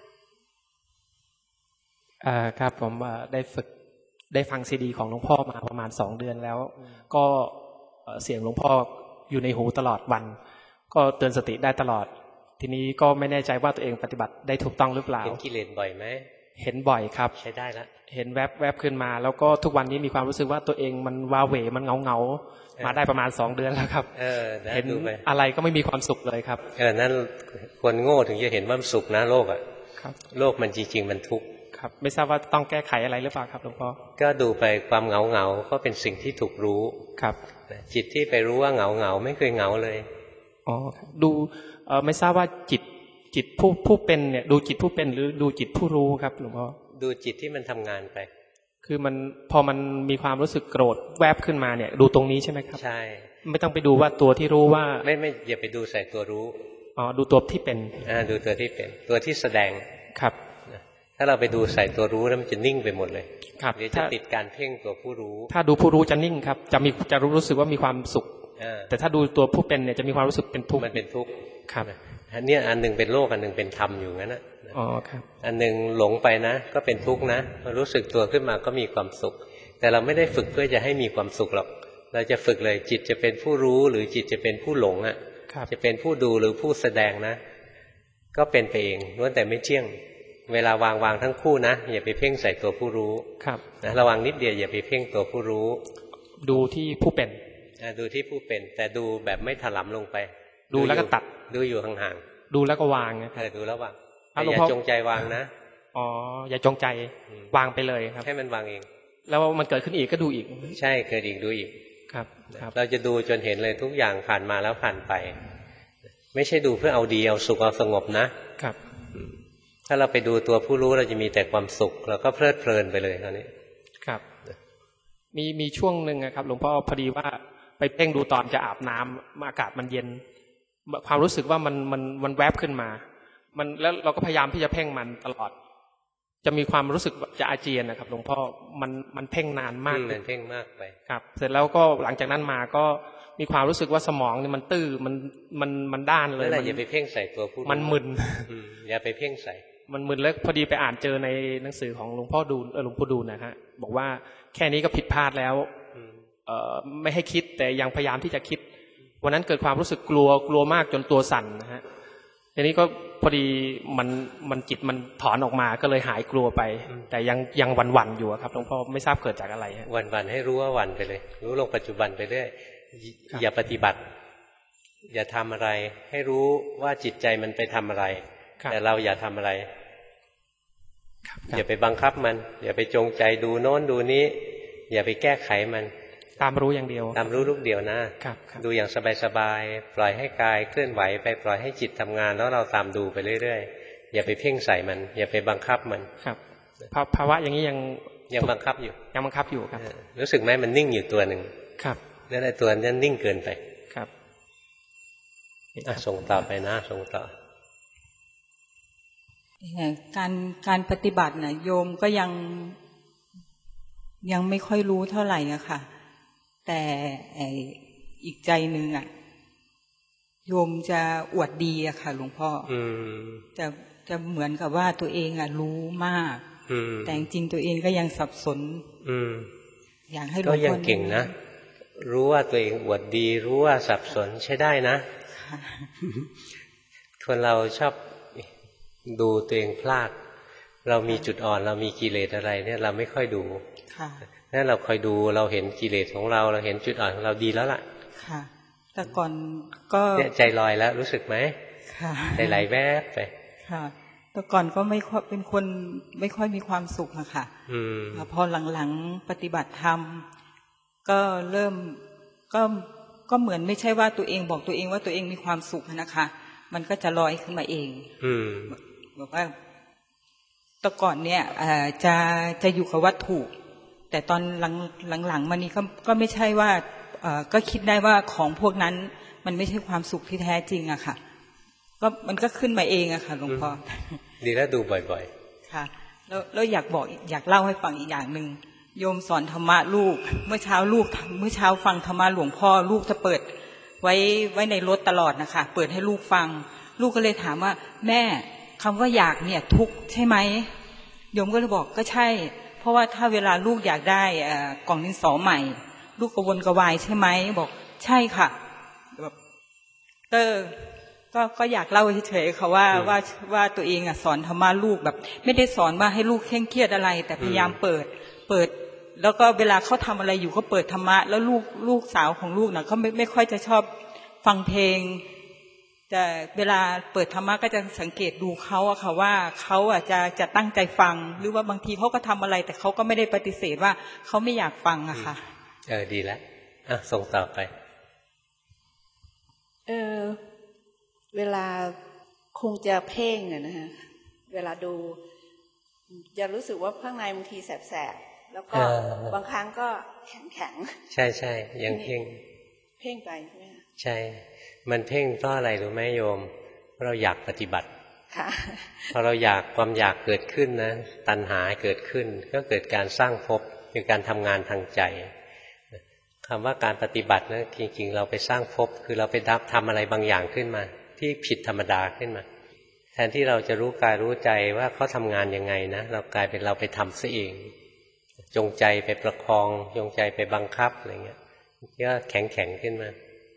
อ่าครับผมได้ฝึกได้ฟังซีดีของหลวงพ่อมาประมาณสองเดือนแล้วก็เสียงหลวงพ่ออยู่ในหูตลอดวันก็เตือนสติได้ตลอดทีนี้ก็ไม่แน่ใจว่าตัวเองปฏิบัติได้ถูกต้องหรือเปล่าเห็นกิเลสบ่อยไหมเห็นบ่อยครับใช้ได้ละเห็นแวบแวบขึ้นมาแล้วก็ทุกวันนี้มีความรู้สึกว่าตัวเองมันว้าเหวมันเงาเงามาได้ประมาณสองเดือนแล้วครับเห็นอะไรก็ไม่มีความสุขเลยครับเออนั่นคนโง่ถึงจะเห็นว่ามันสุขนะโลกอ่ะโลกมันจริงๆมันทุกข์ครับไม่ทราบว่าต้องแก้ไขอะไรหรือเปล่าครับหลวงพ่อก็ดูไปความเหงาเหงาก็เป็นสิ่งที่ถูกรู้ครับจิตที่ไปรู้ว่าเหงาเหงาไม่เคยเหงาเลยอ๋อดูเออไม่ทราบว่าจิตจิตผู้ผู้เป็นเนี่ยดูจิตผู้เป็นหรือดูจิตผู้รู้ครับหลวงพ่อดูจิตที่มันทำงานไปคือมันพอมันมีความรู้สึกโกรธแวบขึ้นมาเนี่ยดูตรงนี้ใช่ไหมครับใช่ไม่ต้องไปดูว่าตัวที่รู้ว่าไม่ไม่อย่าไปดูใส่ตัวรู้อ๋อดูตัวที่เป็นอ่าดูตัวที่เป็นตัวที่แสดงครับถ้าเราไปดูใส่ตัวรู้แล้วมันจะนิ่งไปหมดเลยครับเดี๋ยวจะติดการเพ่งตัวผู้รู้ถ้าดูผู้รู้จะนิ่งครับจะมีจะรู้รู้สึกว่ามีความสุขแต่ถ้าดูตัวผู้เป็นเนี่ยจะมีความรู้สึกเป็นทุกข์มันเป็นทุกข์ครับอันนี้อันหนึ่งเป็นโลกอันหนึ่งเป็นธรรมอยู่งั้นนะอ๋อครับอันหนึ่งหลงไปนะก็เป็นทุกข์นะพอรู้สึกตัวขึ้นมาก็มีความสุขแต่เราไม่ได้ฝึกเพื่อจะให้มีความสุขหรอกเราจะฝึกเลยจิตจะเป็นผู้รู้หรือจิตจะเป็นผู้หลงอ่ะจะเป็นผู้ดูหรือผู้แสดงนะก็เป็นไปเองล้วนแต่ไม่เที่ยงเวลาวางวางทั้งคู่นะอย่าไปเพ่งใส่ตัวผู้รู้ครับนะระวังนิดเดียวอย่าไปเพ่งตัวผู้รู้ดูที่ผู้เป็นดูที่ผู้เป็นแต่ดูแบบไม่ถลำลงไปดูแล้วก็ตัดดูอยู่ห่างๆดูแล้วก็วางนะดูแล้ววางอย่าจงใจวางนะอ๋ออย่าจงใจวางไปเลยครับให้มันวางเองแล้วมันเกิดขึ้นอีกก็ดูอีกใช่เกิดอีกดูอีกครับเราจะดูจนเห็นเลยทุกอย่างผ่านมาแล้วผ่านไปไม่ใช่ดูเพื่อเอาดีเอาสุขเอาสงบนะครับถ้าเราไปดูตัวผู้รู้เราจะมีแต่ความสุขเราก็เพลิดเพลินไปเลยคราวนี้ครับมีมีช่วงหนึ่งครับหลวงพ่อพอดีว่าไปเพ่งดูตอนจะอาบน้ำอากาศมันเย็นความรู้สึกว่ามันมันมันแวบขึ้นมามันแล้วเราก็พยายามที่จะเพ่งมันตลอดจะมีความรู้สึกจะอาเจียนนะครับหลวงพ่อมันมันเพ่งนานมากมันเพ่งมากไปครับเสร็จแล้วก็หลังจากนั้นมาก็มีความรู้สึกว่าสมองนี่มันตื้อมันมันมันด้านเลยอย่าไปเพ่งใส่ตัวผู้มันมึนอย่าไปเพ่งใส่มันมึนแล้วพอดีไปอ่านเจอในหนังสือของหลวงพ่อดูลเออหลวงพ่อดูลนะฮะบอกว่าแค่นี้ก็ผิดพลาดแล้วเอ่อไม่ให้คิดแต่ยังพยายามที่จะคิดวันนั้นเกิดความรู้สึกกลัวกลัวมากจนตัวสั่นนะฮะทีนี้ก็พอดีมันมันจิตมันถอนออกมาก็เลยหายกลัวไปแต่ยังยังหวั่นๆอยู่ครับหลวงพ่อไม่ทราบเกิดจากอะไรหวั่นๆให้รู้ว่าหวั่นไปเลยรู้ลงปัจจุบันไปเรื่อยอย่าปฏิบัติอย่าทำอะไรให้รู้ว่าจิตใจมันไปทำอะไรแต่เราอย่าทำอะไรอย่าไปบังคับมันอย่าไปจงใจดูโน้นดูนี้อย่าไปแก้ไขมันตามรู้อย่างเดียวตามรู้ลูกเดียวนะดูอย่างสบายๆปล่อยให้กายเคลื่อนไหวไปปล่อยให้จิตทำงานแล้วเราตามดูไปเรื่อยๆอย่าไปเพ่งใส่มันอย่าไปบังคับมันครับภาวะอย่างนี้ยังยังบังคับอยู่ยังบังคับอยู่ครับรู้สึกไหมมันนิ่งอยู่ตัวหนึ่งครับนั่นแหละตัวนั้นนิ่งเกินไปครับส่งต่อไปนะส่งต่อการการปฏิบัติน่ะโยมก็ยังยังไม่ค่อยรู้เท่าไหร่อะค่ะแต่อีกใจหนึ่งอะโยมจะอวดดีอะค่ะหลวงพ่อจะจะเหมือนกับว่าตัวเองอะรู้มากแต่จริงตัวเองก็ยังสับสนอยากให้หลวงพ่อก็ยังเก่งนะรู้ว่าตัวเองอวดดีรู้ว่าสับสนใช้ได้นะคนเราชอบดูตัวเองพลาดเรามีจุดอ่อนเรามีกิเลสอะไรเนี่ยเราไม่ค่อยดูนั่นเราคอยดูเราเห็นกิเลสของเราเราเห็นจุดอ่อนของเราดีแล้วล่ะค่ะแต่ก่อนก็เนี่ยใจลอยแล้วรู้สึกไหมค่ะใจไหลแวบไปค่ะแต่ก่อนก็ไม่ค่อยเป็นคนไม่ค่อยมีความสุขอะค่ะพอหลังๆปฏิบัติธรรมก็เริ่มก็ก็เหมือนไม่ใช่ว่าตัวเองบอกตัวเองว่าตัวเองมีความสุขนะคะมันก็จะลอยขึ้นมาเองบอกว่าแต่ก่อนเนี่ยจะจะอยู่กับวัตถุแต่ตอนหลังหลังๆมานี้ก็ก็ไม่ใช่ว่าก็คิดได้ว่าของพวกนั้นมันไม่ใช่ความสุขที่แท้จริงอะค่ะก็มันก็ขึ้นมาเองอะค่ะหลวงพ่อดีแล้วดูบ่อยๆค่ะแล้วแล้วอยากบอกอยากเล่าให้ฟังอีกอย่างหนึ่งโยมสอนธรรมะลูกเมื่อเช้าลูกเมื่อเช้าฟังธรรมะหลวงพ่อลูกจะเปิดไว้ไว้ในรถตลอดนะคะเปิดให้ลูกฟังลูกก็เลยถามว่าแม่คำว่าอยากเนี่ยทุกข์ใช่ไหมโยมก็เลยบอกก็ใช่เพราะว่าถ้าเวลาลูกอยากได้กล่องดินสอใหม่ลูกกระวนกระวายใช่ไหมบอกใช่ค่ะแบบก็ก็ก็อยากเล่าเฉยๆค่ะว่าว่าว่าตัวเองอ่ะสอนธรรมะลูกแบบไม่ได้สอนว่าให้ลูกเคร่งเครียดอะไรแต่พยายามเปิดเปิดแล้วก็เวลาเขาทำอะไรอยู่ก็เปิดธรรมะแล้วลูกลูกสาวของลูกน่ะเขาไม่ไม่ค่อยจะชอบฟังเพลงแต่เวลาเปิดธรรมะก็จะสังเกตดูเขาอะค่ะว่าเขาอะจะจะตั้งใจฟังหรือว่าบางทีเขาก็ทำอะไรแต่เขาก็ไม่ได้ปฏิเสธว่าเขาไม่อยากฟังอะค่ะเออดีแล้วอ่ะส่งต่อไปเออเวลาคงจะเพ่งอะนะฮะเวลาดูจะรู้สึกว่าข้างในบางทีแสบๆแล้วก็บางครั้งก็แข็งๆใช่ใช่ยังเพ่งเพ่งไปใช่ไหมใช่มันเพ่งเพราะอะไรรู้ไหมโยมเพราะเราอยากปฏิบัติค่ะพอเราอยากความอยากเกิดขึ้นนะตัณหาเกิดขึ้นก็เกิดการสร้างภพคือการทำงานทางใจคำว่าการปฏิบัตินะจริงๆเราไปสร้างภพคือเราไปดับทำอะไรบางอย่างขึ้นมาที่ผิดธรรมดาขึ้นมาแทนที่เราจะรู้กายรู้ใจว่าเขาทำงานยังไงนะเรากลายเป็นเราไปทำซะเองจงใจไปประคองจงใจไปบังคับอะไรเงี้ยก็แข็งแข็งขึ้นมา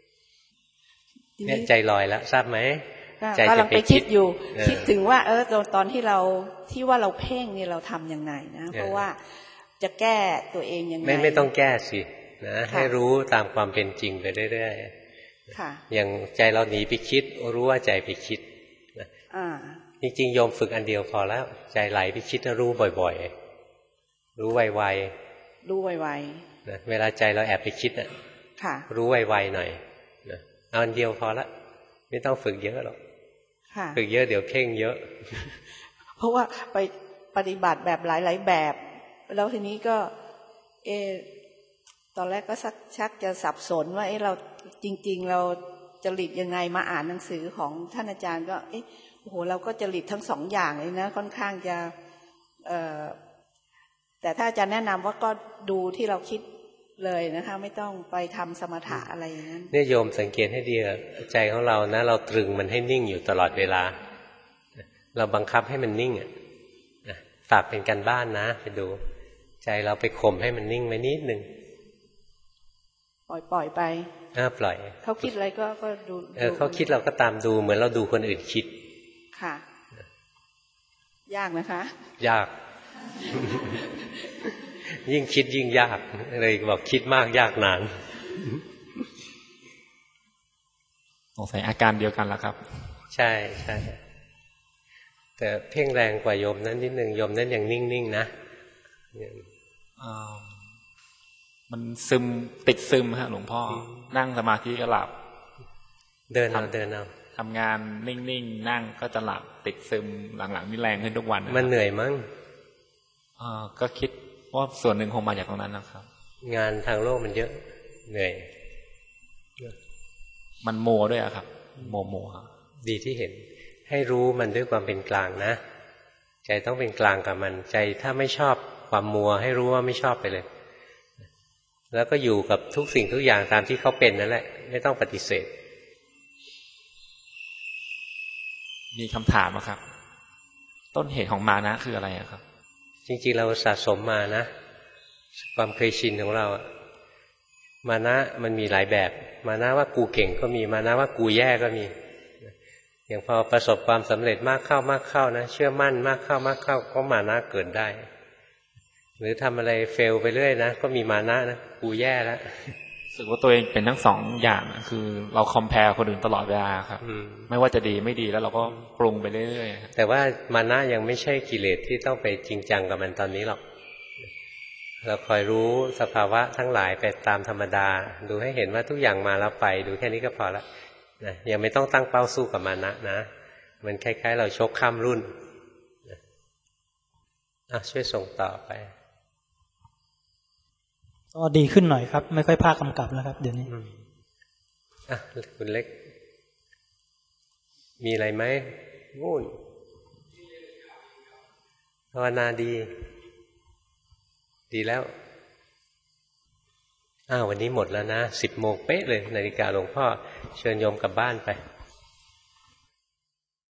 เนี่ยใจลอยแล้วทราบไหมใจจะไปคิดอยู่คิดถึงว่าเออตอนที่เราที่ว่าเราเพ่งนี่เราทำยังไงนะเพราะว่าจะแก้ตัวเองยังไงไม่ไม่ต้องแก้สินะให้รู้ตามความเป็นจริงไปเรื่อยๆอย่างใจเราหนีไปคิดรู้ว่าใจไปคิดจริงๆโยมฝึกอันเดียวพอแล้วใจไหลไปคิดแล้วรู้บ่อยๆรู้ไวๆรู้ไวๆนะเวลาใจเราแอบไปคิดอ่ะรู้ไวๆหน่อยนะเอาอันเดียวพอละไม่ต้องฝึกเยอะหรอกฝึกเยอะเดี๋ยวเพ่งเยอะเพราะว่าไปปฏิบัติแบบหลายๆแบบแล้วทีนี้ก็เออตอนแรกก็ชักชักจะสับสนว่าเออเราจริงๆเราจริตยังไงมาอ่านหนังสือของท่านอาจารย์ก็เออโอ้โหเราก็จริตทั้งสองอย่างเลยนะค่อนข้างจะเอ่อแต่ถ้าอาจารย์แนะนำว่าก็ดูที่เราคิดเลยนะคะไม่ต้องไปทำสมถะอะไรอย่างนั้นเนี่ยโยมสังเกตให้ดีใจของเรานะเราตรึงมันให้นิ่งอยู่ตลอดเวลาเราบังคับให้มันนิ่งอ่ะฝากเป็นการบ้านนะไปดูใจเราไปข่มให้มันนิ่งไว้นิดนึงปล่อยปล่อยไปอ่าปล่อยเขาคิดอะไรก็ก็ดูเออเขาคิดเราก็ตามดูเหมือนเราดูคนอื่นคิดค่ะยากนะคะยาก ยิ่งคิดยิ่งยากเลยบอกคิดมากยากนานสงสัยอาการเดียวกันแล้วครับใช่ใช่แต่เพ่งแรงกว่าโยมนั้นนิดนึงโยมนั้นยังนิ่งๆนะมันซึมติดซึมฮะหลวงพ่อนั่งสมาธิก็หลับเดินเอาเดินเอาทำงานนิ่งๆนั่งก็จะหลับติดซึมหลังๆนี่แรงขึ้นทุกวันมันเหนื่อยมั้งก็คิดว่าส่วนหนึ่งคงมาจากตรงนั้นนะครับงานทางโลกมันเยอะเหนื่อยมันโมด้วยอะครับโมโมดีที่เห็นให้รู้มันด้วยความเป็นกลางนะใจต้องเป็นกลางกับมันใจถ้าไม่ชอบความมัวให้รู้ว่าไม่ชอบไปเลยแล้วก็อยู่กับทุกสิ่งทุกอย่างตามที่เขาเป็นนั่นแหละไม่ต้องปฏิเสธมีคำถามครับต้นเหตุของมานะคืออะไรครับจริงๆเราสะสมมานะความเคยชินของเราอะมานะมันมีหลายแบบมานะว่ากูเก่งก็มีมานะว่ากูแย่ก็มีอย่างพอประสบความสำเร็จมากเข้ามากเข้านะเชื่อมั่นมากเข้ามากเข้าก็มานะเกิดได้หรือทำอะไรเฟลไปเรื่อยนะก็มีมานะนะกูแย่แล้วรู้สึกว่าตัวเองเป็นทั้งสองอย่างคือเราคอมแพร์คนอื่นตลอดเวลาครับไม่ว่าจะดีไม่ดีแล้วเราก็ปรุงไปเรื่อยๆแต่ว่ามานะยังไม่ใช่กิเลสที่ต้องไปจริงจังกับมันตอนนี้หรอกเราคอยรู้สภาวะทั้งหลายไปตามธรรมดาดูให้เห็นว่าทุกอย่างมาแล้วไปดูแค่นี้ก็พอละนะยังไม่ต้องตั้งเป้าสู้กับมานะนะมันคล้ายๆเราชกข้ามรุ่นอ่ะช่วยส่งต่อไปก็ดีขึ้นหน่อยครับไม่ค่อยพลาดกำกับแล้วครับเดี๋ยวนี้อ่ะคุณเล็กมีอะไรไหมงูนภาวนาดีดีแล้วอ้าววันนี้หมดแล้วนะสิบโมงเป๊ะเลยนาฬิกาหลวงพ่อเชิญโยมกลับบ้านไป